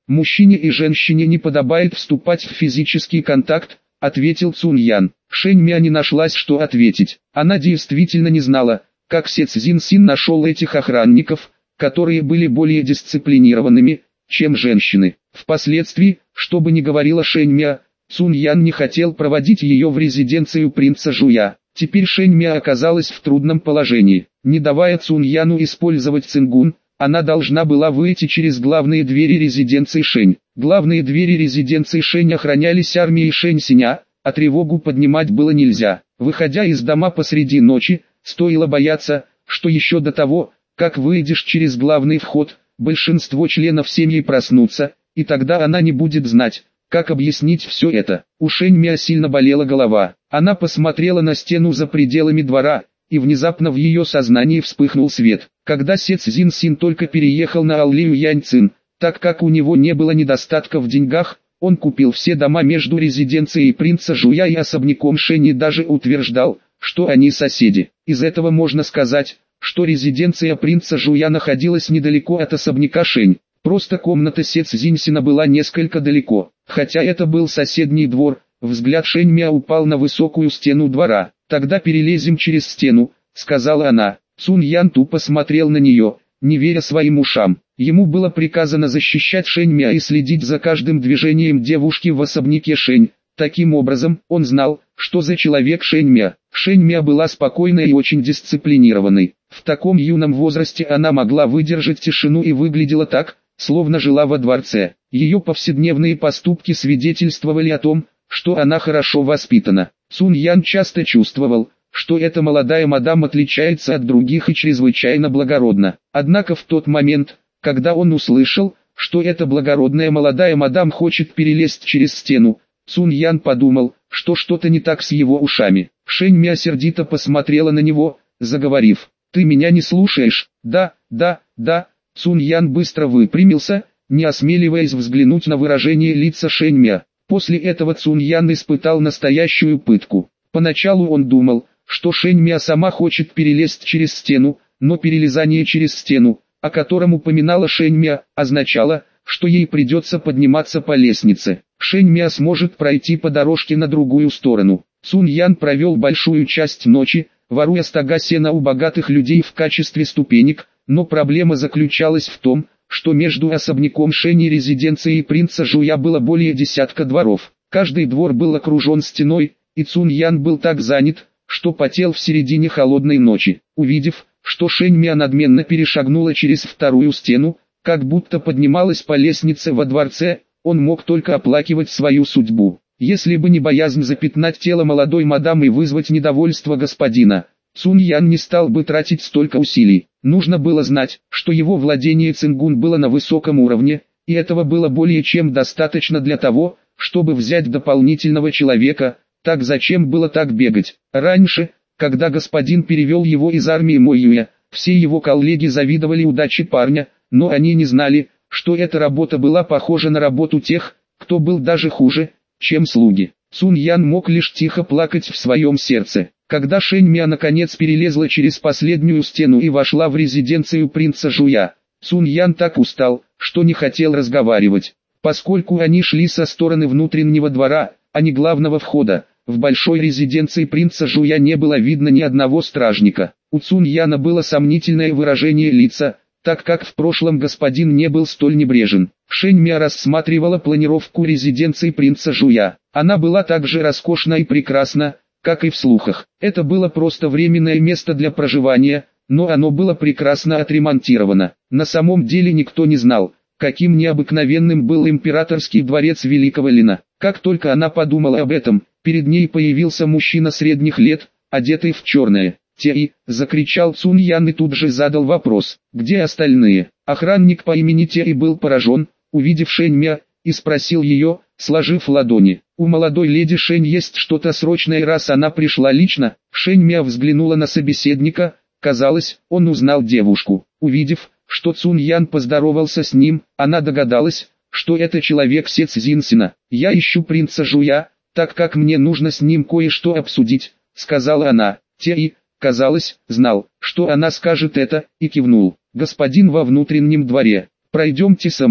Мужчине и женщине не подобает вступать в физический контакт, ответил Цунь Ян. Шэнь Мя не нашлась, что ответить. Она действительно не знала, как Се Цзин Син нашел этих охранников, которые были более дисциплинированными, чем женщины. Впоследствии, что бы ни говорила Шэнь Мя, Цунь Ян не хотел проводить ее в резиденцию принца Жуя. Теперь Шэнь Мя оказалась в трудном положении. Не давая Цунь Яну использовать цингун, она должна была выйти через главные двери резиденции Шэнь. Главные двери резиденции Шэнь охранялись армией Шэнь Синя, а тревогу поднимать было нельзя. Выходя из дома посреди ночи, стоило бояться, что еще до того, как выйдешь через главный вход, большинство членов семьи проснутся, и тогда она не будет знать, как объяснить все это. У Шэнь Мя сильно болела голова. Она посмотрела на стену за пределами двора, и внезапно в ее сознании вспыхнул свет. Когда Се Цзин Син только переехал на Аллею Яньцин, так как у него не было недостатка в деньгах, он купил все дома между резиденцией принца Жуя и особняком Шэнь и даже утверждал, что они соседи. Из этого можно сказать, что резиденция принца Жуя находилась недалеко от особняка Шэнь. Просто комната Се Цзин Сина была несколько далеко. Хотя это был соседний двор, взгляд Шэнь Мя упал на высокую стену двора. «Тогда перелезем через стену», — сказала она. Цунь Ян тупо смотрел на нее, не веря своим ушам. Ему было приказано защищать Шэнь Мя и следить за каждым движением девушки в особняке Шэнь. Таким образом, он знал, что за человек Шэнь Мя. Шэнь Мя была спокойной и очень дисциплинированной. В таком юном возрасте она могла выдержать тишину и выглядела так, словно жила во дворце. Ее повседневные поступки свидетельствовали о том, что она хорошо воспитана. Цунь Ян часто чувствовал, что эта молодая мадам отличается от других и чрезвычайно благородна. Однако в тот момент, когда он услышал, что эта благородная молодая мадам хочет перелезть через стену, Цунь Ян подумал, что что-то не так с его ушами. Шэнь Мя сердито посмотрела на него, заговорив: «Ты меня не слушаешь?» «Да, да, да». Цунь Ян быстро выпрямился, не осмеливаясь взглянуть на выражение лица Шэнь Мя. После этого Цунь Ян испытал настоящую пытку. Поначалу он думал, что Шэнь Мя сама хочет перелезть через стену, но перелезание через стену, о котором упоминала Шэнь Мя, означало, что ей придется подниматься по лестнице. Шэнь Мя сможет пройти по дорожке на другую сторону. Цунь Ян провел большую часть ночи, воруя стога сена у богатых людей в качестве ступенек, но проблема заключалась в том, что между особняком Шэнь и резиденцией принца Жуя было более десятка дворов. Каждый двор был окружен стеной, и Цунь Ян был так занят, что потел в середине холодной ночи. Увидев, что Шэнь Мя надменно перешагнула через вторую стену, как будто поднималась по лестнице во дворце, он мог только оплакивать свою судьбу. Если бы не боязнь запятнать тело молодой мадам и вызвать недовольство господина, Цунь Ян не стал бы тратить столько усилий. Нужно было знать, что его владение цингун было на высоком уровне, и этого было более чем достаточно для того, чтобы взять дополнительного человека. Так зачем было так бегать? Раньше, когда господин перевел его из армии Моюя, все его коллеги завидовали удаче парня, но они не знали, что эта работа была похожа на работу тех, кто был даже хуже, чем слуги. Цунь Ян мог лишь тихо плакать в своем сердце. Когда Шэнь Мя наконец перелезла через последнюю стену и вошла в резиденцию принца Жуя, Цунь Ян так устал, что не хотел разговаривать. Поскольку они шли со стороны внутреннего двора, а не главного входа, в большой резиденции принца Жуя не было видно ни одного стражника. У Цунь Яна было сомнительное выражение лица, так как в прошлом господин не был столь небрежен. Шэнь Мя рассматривала планировку резиденции принца Жуя. Она была так же роскошна и прекрасна, как и в слухах. Это было просто временное место для проживания, но оно было прекрасно отремонтировано. На самом деле никто не знал, каким необыкновенным был императорский дворец Великого Лина. Как только она подумала об этом, перед ней появился мужчина средних лет, одетый в черное. «Теи!» — закричал Цунь Ян и тут же задал вопрос: «Где остальные?» Охранник по имени Теи был поражен, увидев Шэнь Мя, и спросил ее, сложив ладони: «У молодой леди Шэнь есть что-то срочное, раз она пришла лично?» Шэнь Мя взглянула на собеседника, казалось, он узнал девушку. Увидев, что Цунь Ян поздоровался с ним, она догадалась, что это человек Се Цзин Сина. «Я ищу принца Жуя, так как мне нужно с ним кое-что обсудить», — сказала она. Теи, казалось, знал, что она скажет это, и кивнул. «Господин во внутреннем дворе, пройдемте со мной».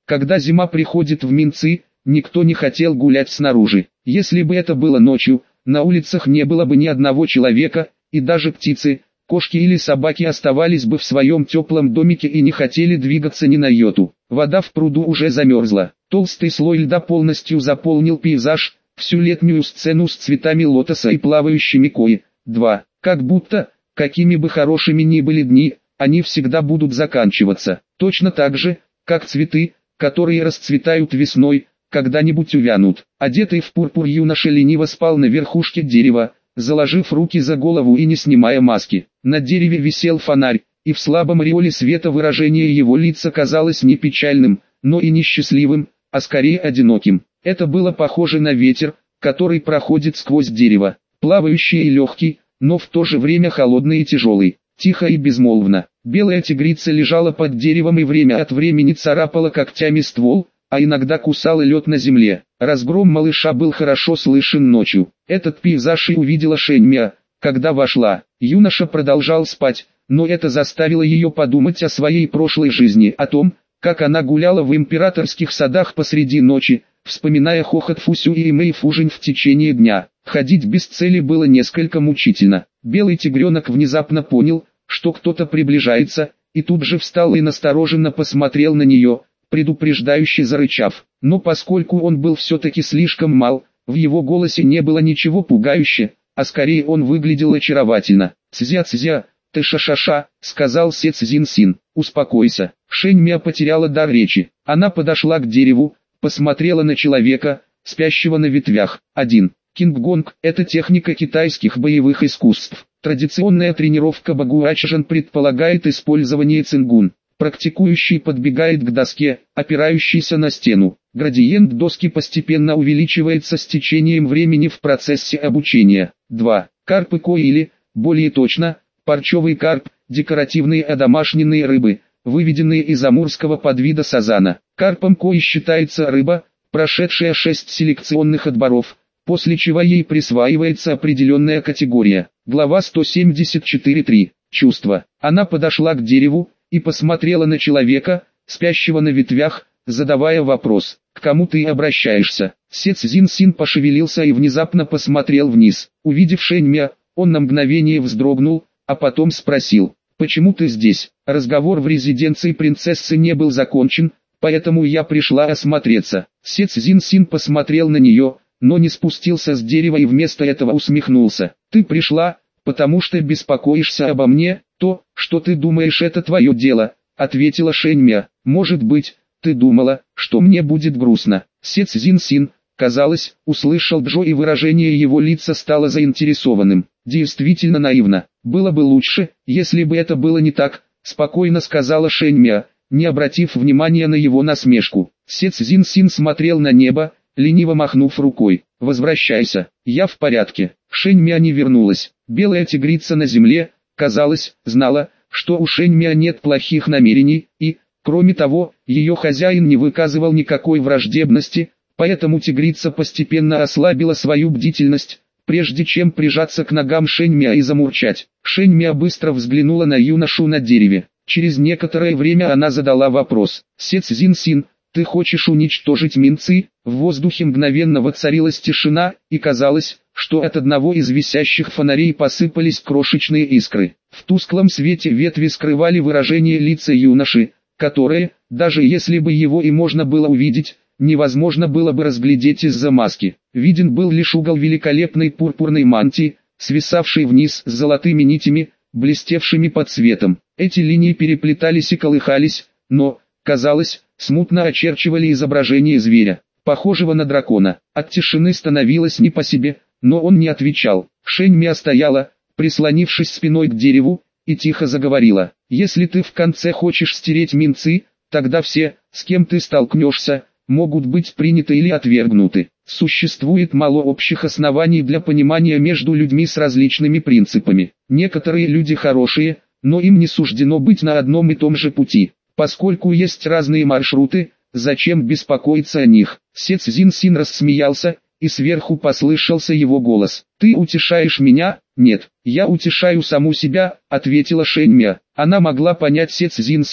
Когда зима приходит в Минцы, никто не хотел гулять снаружи. Если бы это было ночью, на улицах не было бы ни одного человека, и даже птицы, кошки или собаки оставались бы в своем теплом домике и не хотели двигаться ни на йоту. Вода в пруду уже замерзла. Толстый слой льда полностью заполнил пейзаж, всю летнюю сцену с цветами лотоса и плавающими кои. два. Как будто, какими бы хорошими ни были дни, они всегда будут заканчиваться. Точно так же, как цветы, которые расцветают весной, когда-нибудь увянут. Одетый в пурпур юноша лениво спал на верхушке дерева, заложив руки за голову и не снимая маски. На дереве висел фонарь, и в слабом ореоле света выражение его лица казалось не печальным, но и не счастливым, а скорее одиноким. Это было похоже на ветер, который проходит сквозь дерево, плавающий и легкий, но в то же время холодный и тяжелый. Тихо и безмолвно. Белая тигрица лежала под деревом и время от времени царапала когтями ствол, а иногда кусала лед на земле. Разгром малыша был хорошо слышен ночью. Этот пейзаж и увидела Шэньмя, когда вошла. Юноша продолжал спать, но это заставило ее подумать о своей прошлой жизни, о том, как она гуляла в императорских садах посреди ночи, вспоминая хохот Фусю и Имэй Фужень в течение дня. Ходить без цели было несколько мучительно. Белый тигренок внезапно понял, что кто-то приближается, и тут же встал и настороженно посмотрел на нее, предупреждающе зарычав. Но поскольку он был все-таки слишком мал, в его голосе не было ничего пугающе, а скорее он выглядел очаровательно. «Цзя-цзя, ты ша-ша-ша», — сказал Се Цзиньсин. «Успокойся». Шэньмя потеряла дар речи. Она подошла к дереву, посмотрела на человека, спящего на ветвях. один. Кинг-гонг – это техника китайских боевых искусств. Традиционная тренировка багуачжэн предполагает использование цингун. Практикующий подбегает к доске, опирающейся на стену. Градиент доски постепенно увеличивается с течением времени в процессе обучения. два. Карпы ко или, более точно, парчевый карп, декоративные одомашненные рыбы, выведенные из амурского подвида сазана. Карпом ко считается рыба, прошедшая шесть селекционных отборов, после чего ей присваивается определенная категория. Глава сто семьдесят четыре точка три. Чувство. Она подошла к дереву и посмотрела на человека, спящего на ветвях, задавая вопрос: «К кому ты обращаешься?» Се Цзиньсин пошевелился и внезапно посмотрел вниз. Увидев Шэньмя, он на мгновение вздрогнул, а потом спросил: «Почему ты здесь?» Разговор в резиденции принцессы не был закончен, поэтому я пришла осмотреться. Се Цзиньсин посмотрел на нее, но не спустился с дерева и вместо этого усмехнулся. «Ты пришла, потому что беспокоишься обо мне, то, что ты думаешь, это твое дело», — ответила Шэньмя. «Может быть, ты думала, что мне будет грустно». Се Цзиньсин, казалось, услышал Джо, и выражение его лица стало заинтересованным. «Действительно наивно. Было бы лучше, если бы это было не так», — спокойно сказала Шэньмя, не обратив внимания на его насмешку. Се Цзиньсин смотрел на небо, лениво махнув рукой. «Возвращайся, я в порядке». Шэньмя не вернулась. Белая тигрица на земле, казалось, знала, что у Шэньмя нет плохих намерений, и, кроме того, ее хозяин не выказывал никакой враждебности, поэтому тигрица постепенно ослабила свою бдительность, прежде чем прижаться к ногам Шэньмя и замурчать. Шэньмя быстро взглянула на юношу на дереве. Через некоторое время она задала вопрос: «Се Цзиньсин, ты хочешь уничтожить Минцы?» В воздухе мгновенно воцарилась тишина, и казалось, что от одного из висящих фонарей посыпались крошечные искры. В тусклом свете ветви скрывали выражение лица юноши, которое, даже если бы его и можно было увидеть, невозможно было бы разглядеть из-за маски. Виден был лишь угол великолепной пурпурной мантии, свисавшей вниз с золотыми нитями, блестевшими под светом. Эти линии переплетались и колыхались, но, казалось, смутно очерчивали изображение зверя, похожего на дракона. От тишины становилось не по себе, но он не отвечал. Шэньмя стояла, прислонившись спиной к дереву, и тихо заговорила: «Если ты в конце хочешь стереть Минцы, тогда все, с кем ты столкнешься, могут быть приняты или отвергнуты. Существует мало общих оснований для понимания между людьми с различными принципами. Некоторые люди хорошие, но им не суждено быть на одном и том же пути. Поскольку есть разные маршруты, зачем беспокоиться о них?» Се Цзиньсин рассмеялся, и сверху послышался его голос: «Ты утешаешь меня?» «Нет, я утешаю саму себя», — ответила Шэньмя. Она могла понять Се Цзиньсина,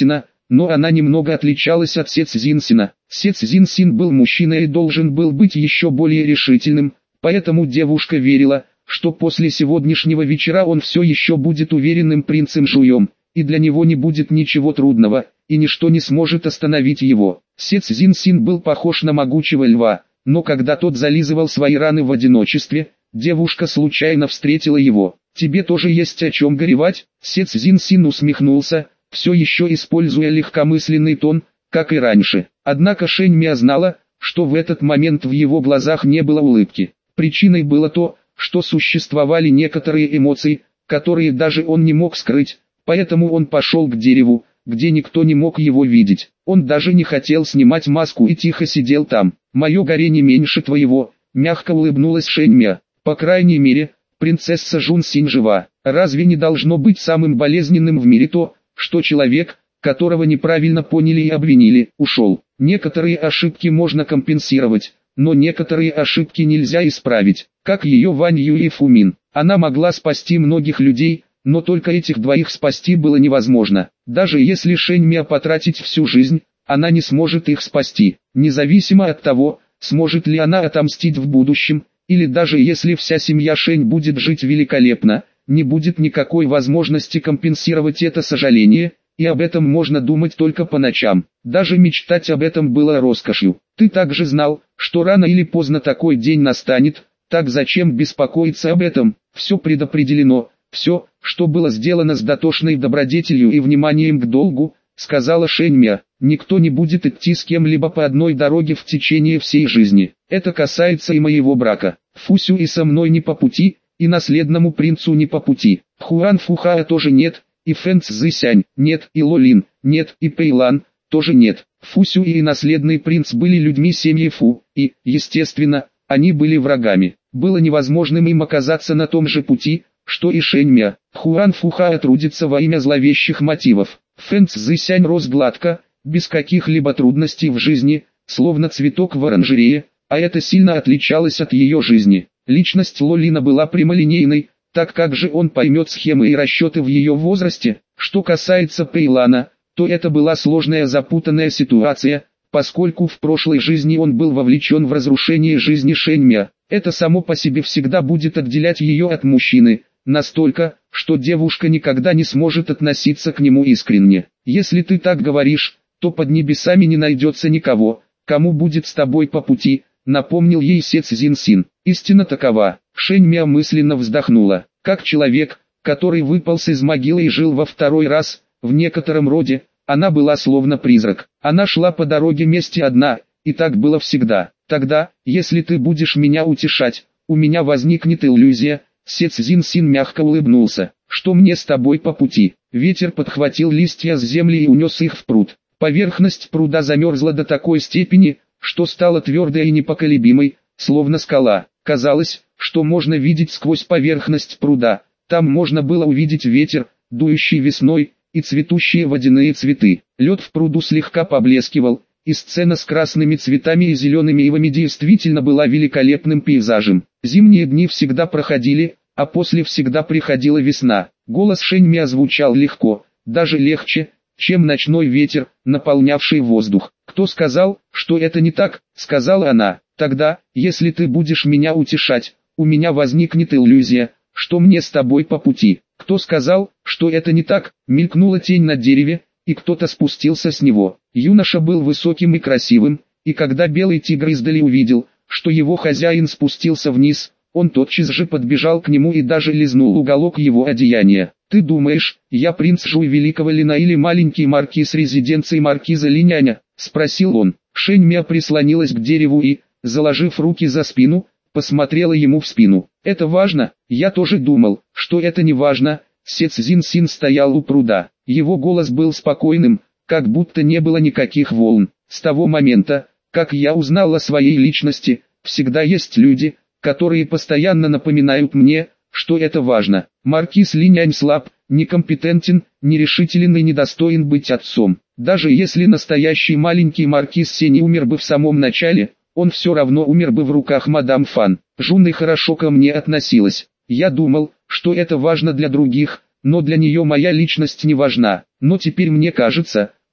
но она немного отличалась от Се Цзиньсина. Се Цзиньсин был мужчиной и должен был быть еще более решительным, поэтому девушка верила, что после сегодняшнего вечера он все еще будет уверенным принцем Жуем, и для него не будет ничего трудного, и ничто не сможет остановить его. Се Цзиньсин был похож на могучего льва, но когда тот зализывал свои раны в одиночестве, девушка случайно встретила его. «Тебе тоже есть о чем горевать?» Се Цзиньсин усмехнулся, все еще используя легкомысленный тон, как и раньше. Однако Шэнь Мя знала, что в этот момент в его глазах не было улыбки. Причиной было то, что существовали некоторые эмоции, которые даже он не мог скрыть, поэтому он пошел к дереву, где никто не мог его видеть. Он даже не хотел снимать маску и тихо сидел там. «Мое горе не меньше твоего», — мягко улыбнулась Шэнь Мя. «По крайней мере, принцесса Жун Синь жива. Разве не должно быть самым болезненным в мире то, что человек, которого неправильно поняли и обвинили, ушел? Некоторые ошибки можно компенсировать, но некоторые ошибки нельзя исправить, как ее Вань Юй и Фумин. Она могла спасти многих людей, но только этих двоих спасти было невозможно. Даже если Шэнь Мя потратить всю жизнь, она не сможет их спасти, независимо от того, сможет ли она отомстить в будущем, или даже если вся семья Шэнь будет жить великолепно, не будет никакой возможности компенсировать это сожаление, и об этом можно думать только по ночам. Даже мечтать об этом было роскошью. Ты также знал, что рано или поздно такой день настанет, так зачем беспокоиться об этом? Все предопределено, все, что было сделано с дотошной добродетелью и вниманием к долгу, сказала Шэнь Мя. Никто не будет идти с кем-либо по одной дороге в течение всей жизни. Это касается и моего брака. Фусю и со мной не по пути, и наследному принцу не по пути. Хуан Фухая тоже нет, и Фэн Цзысянь нет, и Лолин нет, и Пэйлан тоже нет. Фусю и наследный принц были людьми семьи Фу, и, естественно, они были врагами. Было невозможным им оказаться на том же пути, что и Шэнь Мя. Хуан Фухая трудится во имя зловещих мотивов. Фэн Цзысянь рос гладко, без каких-либо трудностей в жизни, словно цветок в оранжерее, а это сильно отличалось от ее жизни. Личность Лолина была прямолинейной, так как же он поймет схемы и расчеты в ее возрасте? Что касается Пэйлана, то это была сложная запутанная ситуация, поскольку в прошлой жизни он был вовлечен в разрушение жизни Шэнь Мя. Это само по себе всегда будет отделять ее от мужчины, настолько, что девушка никогда не сможет относиться к нему искренне. Если ты так говоришь, то под небесами не найдется никого, кому будет с тобой по пути, напомнил ей Се Цзиньсин. Истина такова. Шэнь Мя мысленно вздохнула. Как человек, который выполз из могилы и жил во второй раз, в некотором роде, она была словно призрак. Она шла по дороге мести одна, и так было всегда. Тогда, если ты будешь меня утешать, у меня возникнет иллюзия. Се Цзиньсин мягко улыбнулся. Что мне с тобой по пути? Ветер подхватил листья с земли и унес их в пруд. Поверхность пруда замерзла до такой степени, что стала твердой и непоколебимой, словно скала. Казалось, что можно видеть сквозь поверхность пруда. Там можно было увидеть ветер, дующий весной, и цветущие водяные цветы. Лед в пруду слегка поблескивал, и сцена с красными цветами и зелеными ивами действительно была великолепным пейзажем. Зимние дни всегда проходили, а после всегда приходила весна. Голос Шэнь Мя звучал легко, даже легче, чем ночной ветер, наполнявший воздух. «Кто сказал, что это не так?» — сказала она. «Тогда, если ты будешь меня утешать, у меня возникнет иллюзия, что мне с тобой по пути». «Кто сказал, что это не так?» — мелькнула тень на дереве, и кто-то спустился с него. Юноша был высоким и красивым, и когда белый тигр издали увидел, что его хозяин спустился вниз, он тотчас же подбежал к нему и даже лизнул уголок его одеяния. «Ты думаешь, я принц Жуй Великого Лина или маленький маркиз резиденции маркиза Линяня?» — спросил он. Шэнь Мя прислонилась к дереву и, заложив руки за спину, посмотрела ему в спину. «Это важно? Я тоже думал, что это не важно». Се Цзиньсин стоял у пруда. Его голос был спокойным, как будто не было никаких волн. «С того момента, как я узнал о своей личности, всегда есть люди, которые постоянно напоминают мне, что это важно. Маркиз Линянь слаб, некомпетентен, нерешителен и недостоин быть отцом. Даже если настоящий маленький маркиз Сень умер бы в самом начале, он все равно умер бы в руках мадам Фан. Жунна хорошо ко мне относилась. Я думал, что это важно для других, но для нее моя личность не важна. Но теперь мне кажется,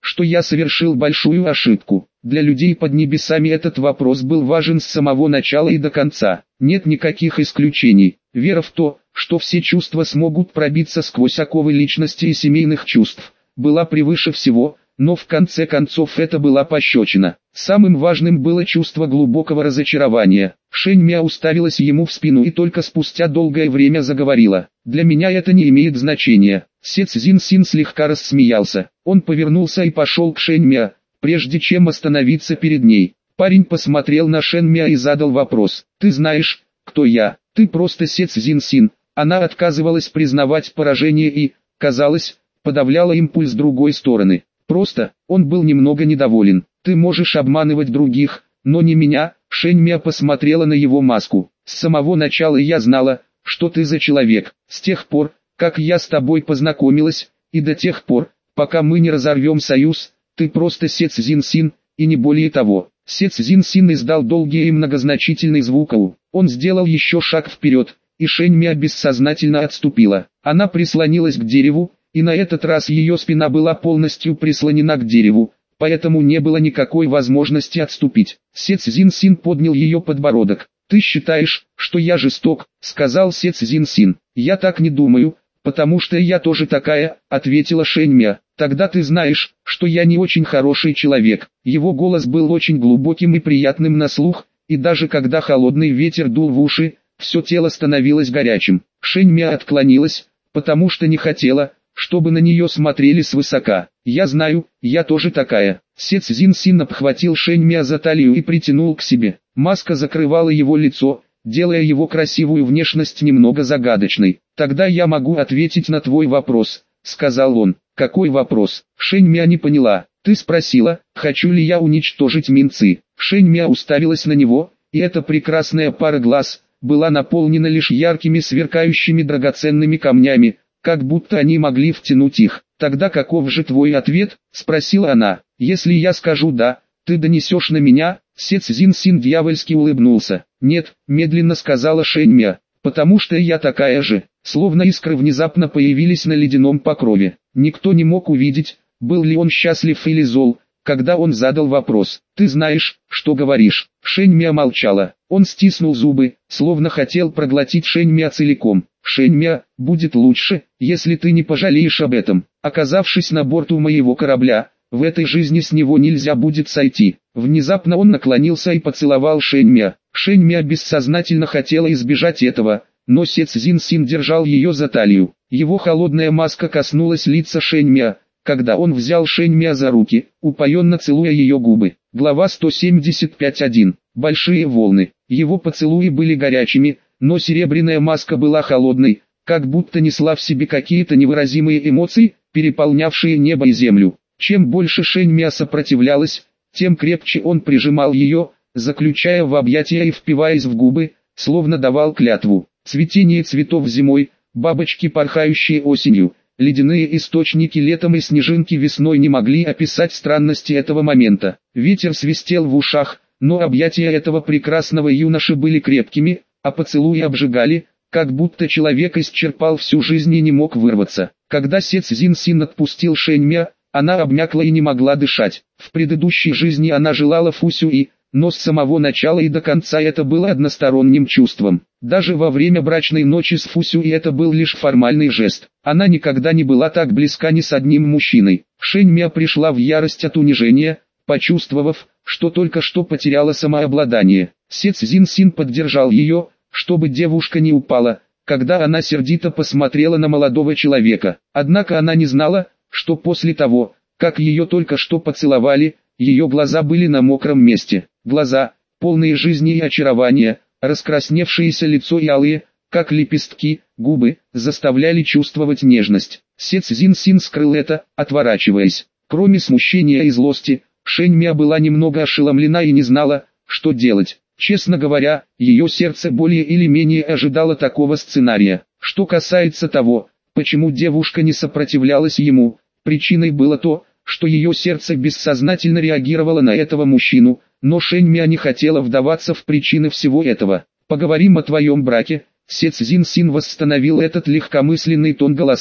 что я совершил большую ошибку. Для людей под небесами этот вопрос был важен с самого начала и до конца. Нет никаких исключений. Вера в то, что все чувства смогут пробиться сквозь оковы личности и семейных чувств, была превыше всего, но в конце концов это была пощечина. Самым важным было чувство глубокого разочарования. Шэньмя уставилась ему в спину и только спустя долгое время заговорила. «Для меня это не имеет значения». Се Цзиньсин слегка рассмеялся. Он повернулся и пошел к Шэньмя, прежде чем остановиться перед ней. Парень посмотрел на Шэньмя и задал вопрос. «Ты знаешь, кто я? Ты просто Се Цзиньсин». Она отказывалась признавать поражение и, казалось, подавляла импульс другой стороны. Просто, он был немного недоволен. «Ты можешь обманывать других, но не меня». Шэньмя посмотрела на его маску. «С самого начала я знала, что ты за человек. С тех пор, как я с тобой познакомилась, и до тех пор, пока мы не разорвем союз, ты просто Се Цзиньсин, и не более того». Се Цзиньсин издал долгий и многозначительный звук «ау». Он сделал еще шаг вперед, и Шэньмя бессознательно отступила. Она прислонилась к дереву, и на этот раз ее спина была полностью прислонена к дереву, поэтому не было никакой возможности отступить. Се Цзиньсин поднял ее подбородок. «Ты считаешь, что я жесток?» — сказал Се Цзиньсин. «Я так не думаю, потому что я тоже такая», — ответила Шэньмя. «Тогда ты знаешь, что я не очень хороший человек». Его голос был очень глубоким и приятным на слух, и даже когда холодный ветер дул в уши, все тело становилось горячим. Шэньмя отклонилась, потому что не хотела, чтобы на нее смотрели свысока. «Я знаю, я тоже такая». Се Цзиньсин обхватил Шэньмя за талию и притянул к себе. Маска закрывала его лицо, делая его красивую внешность немного загадочной. «Тогда я могу ответить на твой вопрос», — сказал он. «Какой вопрос?» Шэньмя не поняла. «Ты спросила, хочу ли я уничтожить Минцы». Шэньмя уставилась на него, и эта прекрасная пара глаз была наполнена лишь яркими сверкающими драгоценными камнями, как будто они могли втянуть их. «Тогда каков же твой ответ?» — спросила она. «Если я скажу «да», ты донесешь на меня?» Се Цзиньсин дьявольски улыбнулся. «Нет», — медленно сказала Шэньмя, — «потому что я такая же». Словно искры внезапно появились на ледяном покрове. Никто не мог увидеть, был ли он счастлив или зол, когда он задал вопрос. «Ты знаешь, что говоришь?» Шэньмя молчала. Он стиснул зубы, словно хотел проглотить Шэньмя целиком. «Шэньмя, будет лучше, если ты не пожалеешь об этом. Оказавшись на борту моего корабля, в этой жизни с него нельзя будет сойти». Внезапно он наклонился и поцеловал Шэньмя. Шэньмя бессознательно хотела избежать этого, но Се Цзиньсин держал ее за талию. Его холодная маска коснулась лица Шэньмя, когда он взял Шэньмя за руки, упоенно целуя ее губы. Глава сто семьдесят пять точка один. Большие волны. Его поцелуи были горячими, но серебряная маска была холодной, как будто несла в себе какие-то невыразимые эмоции, переполнявшие небо и землю. Чем больше Шэньмя сопротивлялась, тем крепче он прижимал ее, заключая в объятия и впиваясь в губы, словно давал клятву. Цветение цветов зимой, бабочки, порхающие осенью, ледяные источники летом и снежинки весной не могли описать странности этого момента. Ветер свистел в ушах, но объятия этого прекрасного юноши были крепкими, а поцелуи обжигали, как будто человек исчерпал всю жизнь и не мог вырваться. Когда Се Цзиньсин отпустил Шэньмя, она обмякла и не могла дышать. В предыдущей жизни она желала Фусюи, но с самого начала и до конца это было односторонним чувством. Даже во время брачной ночи с Фусюи это был лишь формальный жест. Она никогда не была так близка ни с одним мужчиной. Шэньмя пришла в ярость от унижения, почувствовав, что только что потеряла самообладание. Се Цзиньсин поддержал ее, чтобы девушка не упала, когда она сердито посмотрела на молодого человека. Однако она не знала, что после того, как ее только что поцеловали, ее глаза были на мокром месте. Глаза, полные жизни и очарования, раскрасневшееся лицо и алые, как лепестки, губы, заставляли чувствовать нежность. Се Цзиньсин скрыл это, отворачиваясь. Кроме смущения и злости, Шэньмя была немного ошеломлена и не знала, что делать. Честно говоря, ее сердце более или менее ожидало такого сценария. Что касается того, почему девушка не сопротивлялась ему, причиной было то, что ее сердце бессознательно реагировало на этого мужчину, но Шэньмя не хотела вдаваться в причины всего этого. «Поговорим о твоем браке», — Се Цзиньсин восстановил этот легкомысленный тон голоса.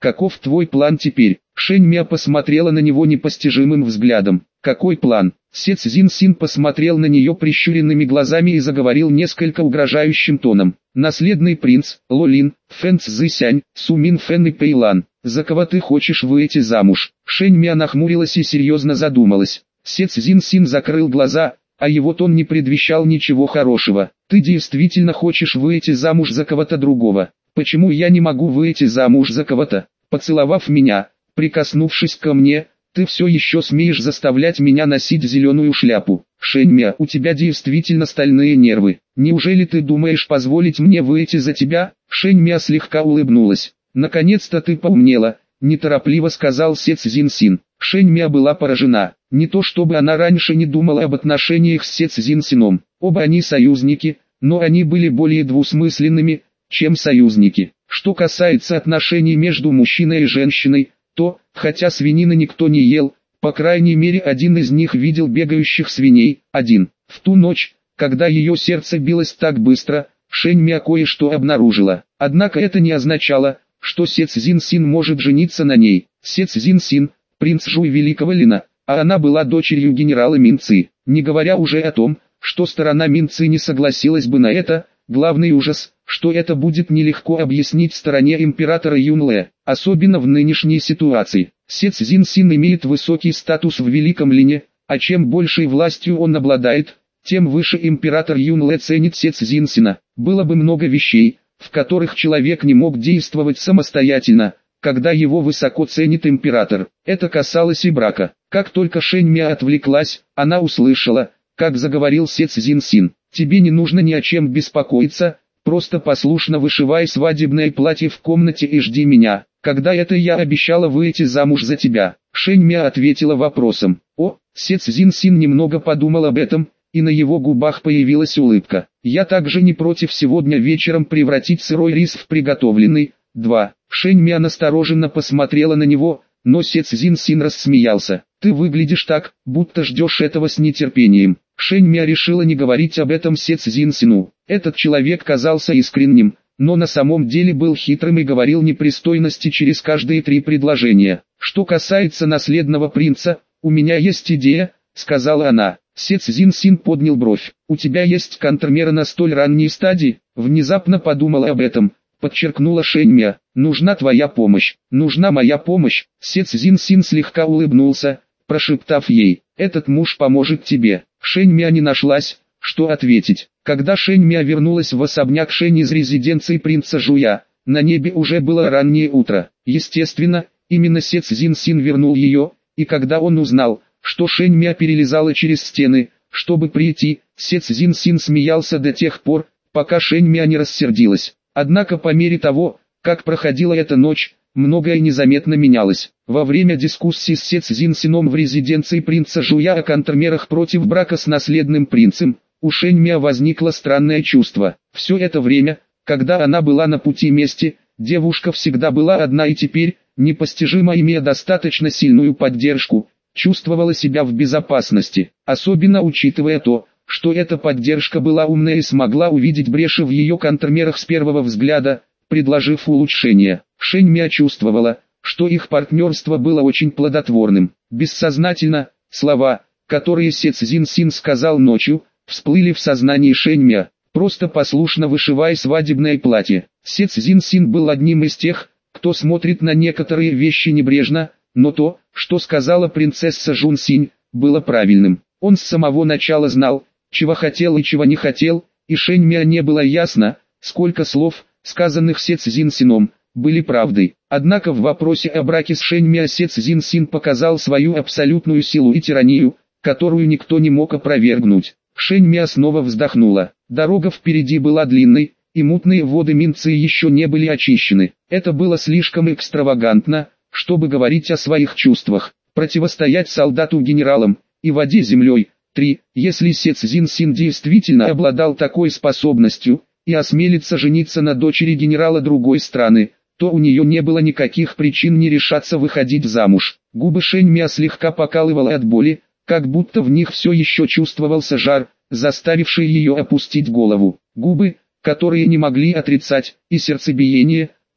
каков твой план теперь? Шэнь Мя посмотрела на него непостижимым взглядом. Какой план? Се Цзиньсин посмотрел на нее прищуренными глазами и заговорил несколько угрожающим тоном. Наследный принц, Лолин, Фэн Цзысянь, Сумин Фэн и Пэйлан. За кого ты хочешь выйти замуж? Шэнь Мя нахмурилась и серьезно задумалась. Се Цзиньсин закрыл глаза, а его тон не предвещал ничего хорошего. Ты действительно хочешь выйти замуж за кого-то другого? Почему я не могу выйти замуж за кого-то? Поцеловав меня, прикоснувшись ко мне, ты все еще смеешь заставлять меня носить зеленую шляпу. Шэнь Мя, у тебя действительно стальные нервы. Неужели ты думаешь позволить мне выйти за тебя? Шэнь Мя слегка улыбнулась. Наконец-то ты поумнела, неторопливо сказал Се Цзиньсин. Шэнь Мя была поражена. Не то чтобы она раньше не думала об отношениях с Се Цзиньсином. Оба они союзники, но они были более двусмысленными, чем союзники. Что касается отношений между мужчиной и женщиной, то, хотя свинины никто не ел, по крайней мере один из них видел бегающих свиней, один. В ту ночь, когда ее сердце билось так быстро, Шэнь Мя кое-что обнаружила. Однако это не означало, что Се Цзиньсин может жениться на ней. Се Цзиньсин, принц Жуй Великого Лина, а она была дочерью генерала Минцы. Не говоря уже о том, что сторона Минцы не согласилась бы на это, главный ужас, что это будет нелегко объяснить стороне императора Юнле, особенно в нынешней ситуации. Се Цзиньсин имеет высокий статус в Великом Лине, а чем большей властью он обладает, тем выше император Юнле ценит Се Цзиньсина. Было бы много вещей, в которых человек не мог действовать самостоятельно, когда его высоко ценит император. Это касалось и брака. Как только Шэнь Мя отвлеклась, она услышала, как заговорил Се Цзиньсин. Тебе не нужно ни о чем беспокоиться, просто послушно вышивай свадебное платье в комнате и жди меня. Когда это я обещала выйти замуж за тебя? Шэнь Мя ответила вопросом. О, Се Цзиньсин немного подумал об этом, и на его губах появилась улыбка. Я также не против сегодня вечером превратить сырой рис в приготовленный. два. Шэнь Мя настороженно посмотрела на него, но Се Цзиньсин рассмеялся. Ты выглядишь так, будто ждешь этого с нетерпением. Шэнь Мя решила не говорить об этом Се Цзиньсину. Этот человек казался искренним, но на самом деле был хитрым и говорил непристойности через каждые три предложения. Что касается наследного принца, у меня есть идея, сказала она. Се Цзиньсин поднял бровь. У тебя есть контрмера на столь ранней стадии? Внезапно подумала об этом, подчеркнула Шэнь Мя. Нужна твоя помощь. Нужна моя помощь. Се Цзиньсин слегка улыбнулся, прошептав ей. Этот муж поможет тебе. Шэнь Мя не нашлась, что ответить. Когда Шэнь Мя вернулась в особняк Шэнь из резиденции принца Жуя, на небе уже было раннее утро. Естественно, именно Се Цзиньсин вернул ее, и когда он узнал, что Шэнь Мя перелезала через стены, чтобы прийти, Се Цзиньсин смеялся до тех пор, пока Шэнь Мя не рассердилась. Однако по мере того, как проходила эта ночь, многое незаметно менялось. Во время дискуссии с Се Цзиньсином в резиденции принца Жуя о контрмерах против брака с наследным принцем, у Шэнь Мя возникло странное чувство. Все это время, когда она была на пути мести, девушка всегда была одна и теперь, непостижимо имея достаточно сильную поддержку, чувствовала себя в безопасности, особенно учитывая то, что эта поддержка была умная и смогла увидеть бреши в ее контрмерах с первого взгляда, предложив улучшение. Шэнь Мя чувствовала, что их партнерство было очень плодотворным. Бессознательно, слова, которые Се Цзиньсин сказал ночью, всплыли в сознании Шэнь Мя. Просто послушно вышивай свадебное платье. Се Цзиньсин был одним из тех, кто смотрит на некоторые вещи небрежно, но то, что сказала принцесса Жун Синь, было правильным. Он с самого начала знал, чего хотел и чего не хотел, и Шэнь Мя не было ясно, сколько слов, сказанных Се Цзиньсином, были правдой. Однако в вопросе о браке с Шэнь Мя Се Цзиньсин показал свою абсолютную силу и тиранию, которую никто не мог опровергнуть. Шэнь Мя снова вздохнула. Дорога впереди была длинной, и мутные воды Минцы еще не были очищены. Это было слишком экстравагантно, чтобы говорить о своих чувствах. Противостоять солдату-генералам и воде землей. три. Если Се Цзиньсин действительно обладал такой способностью, и осмелится жениться на дочери генерала другой страны, то у нее не было никаких причин не решаться выходить замуж. Губы Шэнь Мя слегка покалывало от боли, как будто в них все еще чувствовался жар, заставивший ее опустить голову. Губы, которые не могли отрицать, и сердцебиение,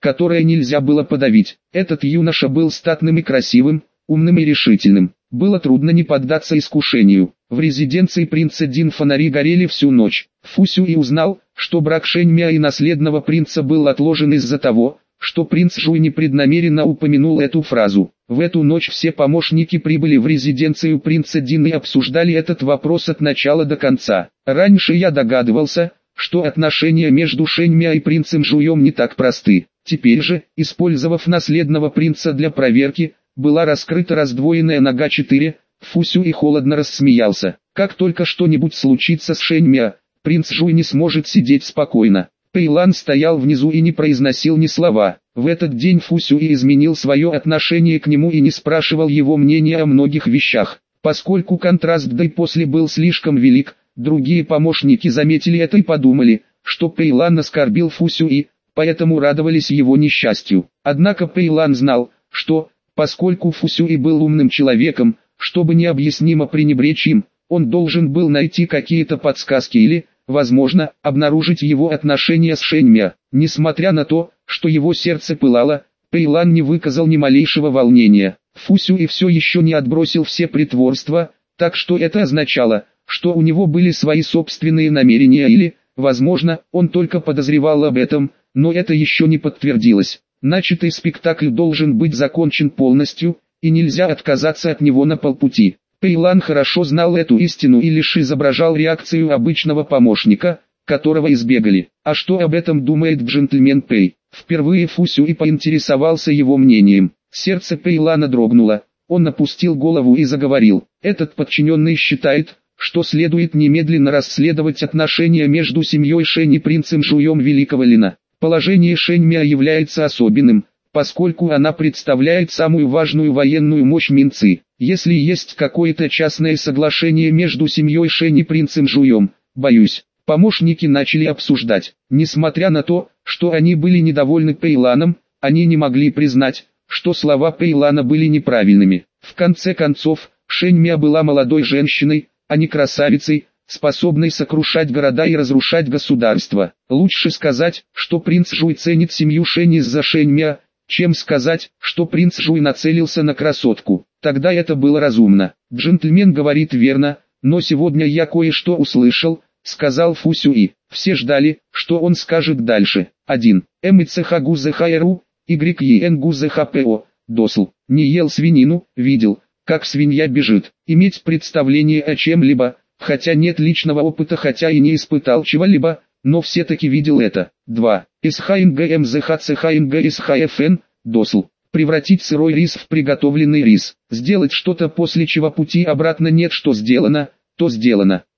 которое нельзя было подавить. Этот юноша был статным и красивым, умным и решительным. Было трудно не поддаться искушению. В резиденции принца Дин фонари горели всю ночь. Фу Сюй узнал, что брак Шэньмя и наследного принца был отложен из-за того, что принц Жуй непреднамеренно упомянул эту фразу. В эту ночь все помощники прибыли в резиденцию принца Дин и обсуждали этот вопрос от начала до конца. Раньше я догадывался, что отношения между Шэньмя и принцем Жуем не так просты. Теперь же, использовав наследного принца для проверки, была раскрыта раздвоенная нога четыре. Фу Сюй холодно рассмеялся. Как только что-нибудь случится с Шэньмя, принц Жуй не сможет сидеть спокойно. Пэйлан стоял внизу и не произносил ни слова. В этот день Фу Сюй изменил свое отношение к нему и не спрашивал его мнения о многих вещах. Поскольку контраст до и после был слишком велик, другие помощники заметили это и подумали, что Пэйлан оскорбил Фу Сюй, поэтому радовались его несчастью. Однако Пэйлан знал, что, поскольку Фу Сюй был умным человеком, чтобы необъяснимо пренебречь им, он должен был найти какие-то подсказки или, возможно, обнаружить его отношения с Шэньмя. Несмотря на то, что его сердце пылало, Пэйлан не выказал ни малейшего волнения. Фу Сюй все еще не отбросил все притворства, так что это означало, что у него были свои собственные намерения или, возможно, он только подозревал об этом, но это еще не подтвердилось. Начатый спектакль должен быть закончен полностью, и нельзя отказаться от него на полпути. Пэйлан хорошо знал эту истину и лишь изображал реакцию обычного помощника, которого избегали. А что об этом думает джентльмен Пэй? Впервые Фу Сюй поинтересовался его мнением. Сердце Пэйлана дрогнуло. Он опустил голову и заговорил. Этот подчиненный считает, что следует немедленно расследовать отношения между семьей Шэнь и принцем Жуем Великого Лина. Положение Шэньмя является особенным, поскольку она представляет самую важную военную мощь Минцы. Если есть какое-то частное соглашение между семьей Шэнь и принцем Жуем, боюсь, помощники начали обсуждать. Несмотря на то, что они были недовольны Пэйланом, они не могли признать, что слова Пэйлана были неправильными. В конце концов, Шэньмя была молодой женщиной, а не красавицей, способной сокрушать города и разрушать государства. Лучше сказать, что принц Жуй ценит семью Шэнь из-за Шэньмя, чем сказать, что принц Жуй нацелился на красотку. Тогда это было разумно. Джентльмен говорит верно, но сегодня я кое-что услышал, сказал Фу Сюй. Все ждали, что он скажет дальше. один. МЦХГУЗХРУ, ЙЕНГУЗХПО, Досл. Не ел свинину, видел, как свинья бежит. Иметь представление о чем-либо, хотя нет личного опыта, хотя и не испытал чего-либо, но все-таки видел это. два. СХНГМЗХЦХНГСХФН, Досл. Превратить сырой рис в приготовленный рис. Сделать что-то, после чего пути обратно нет. Что сделано, то сделано.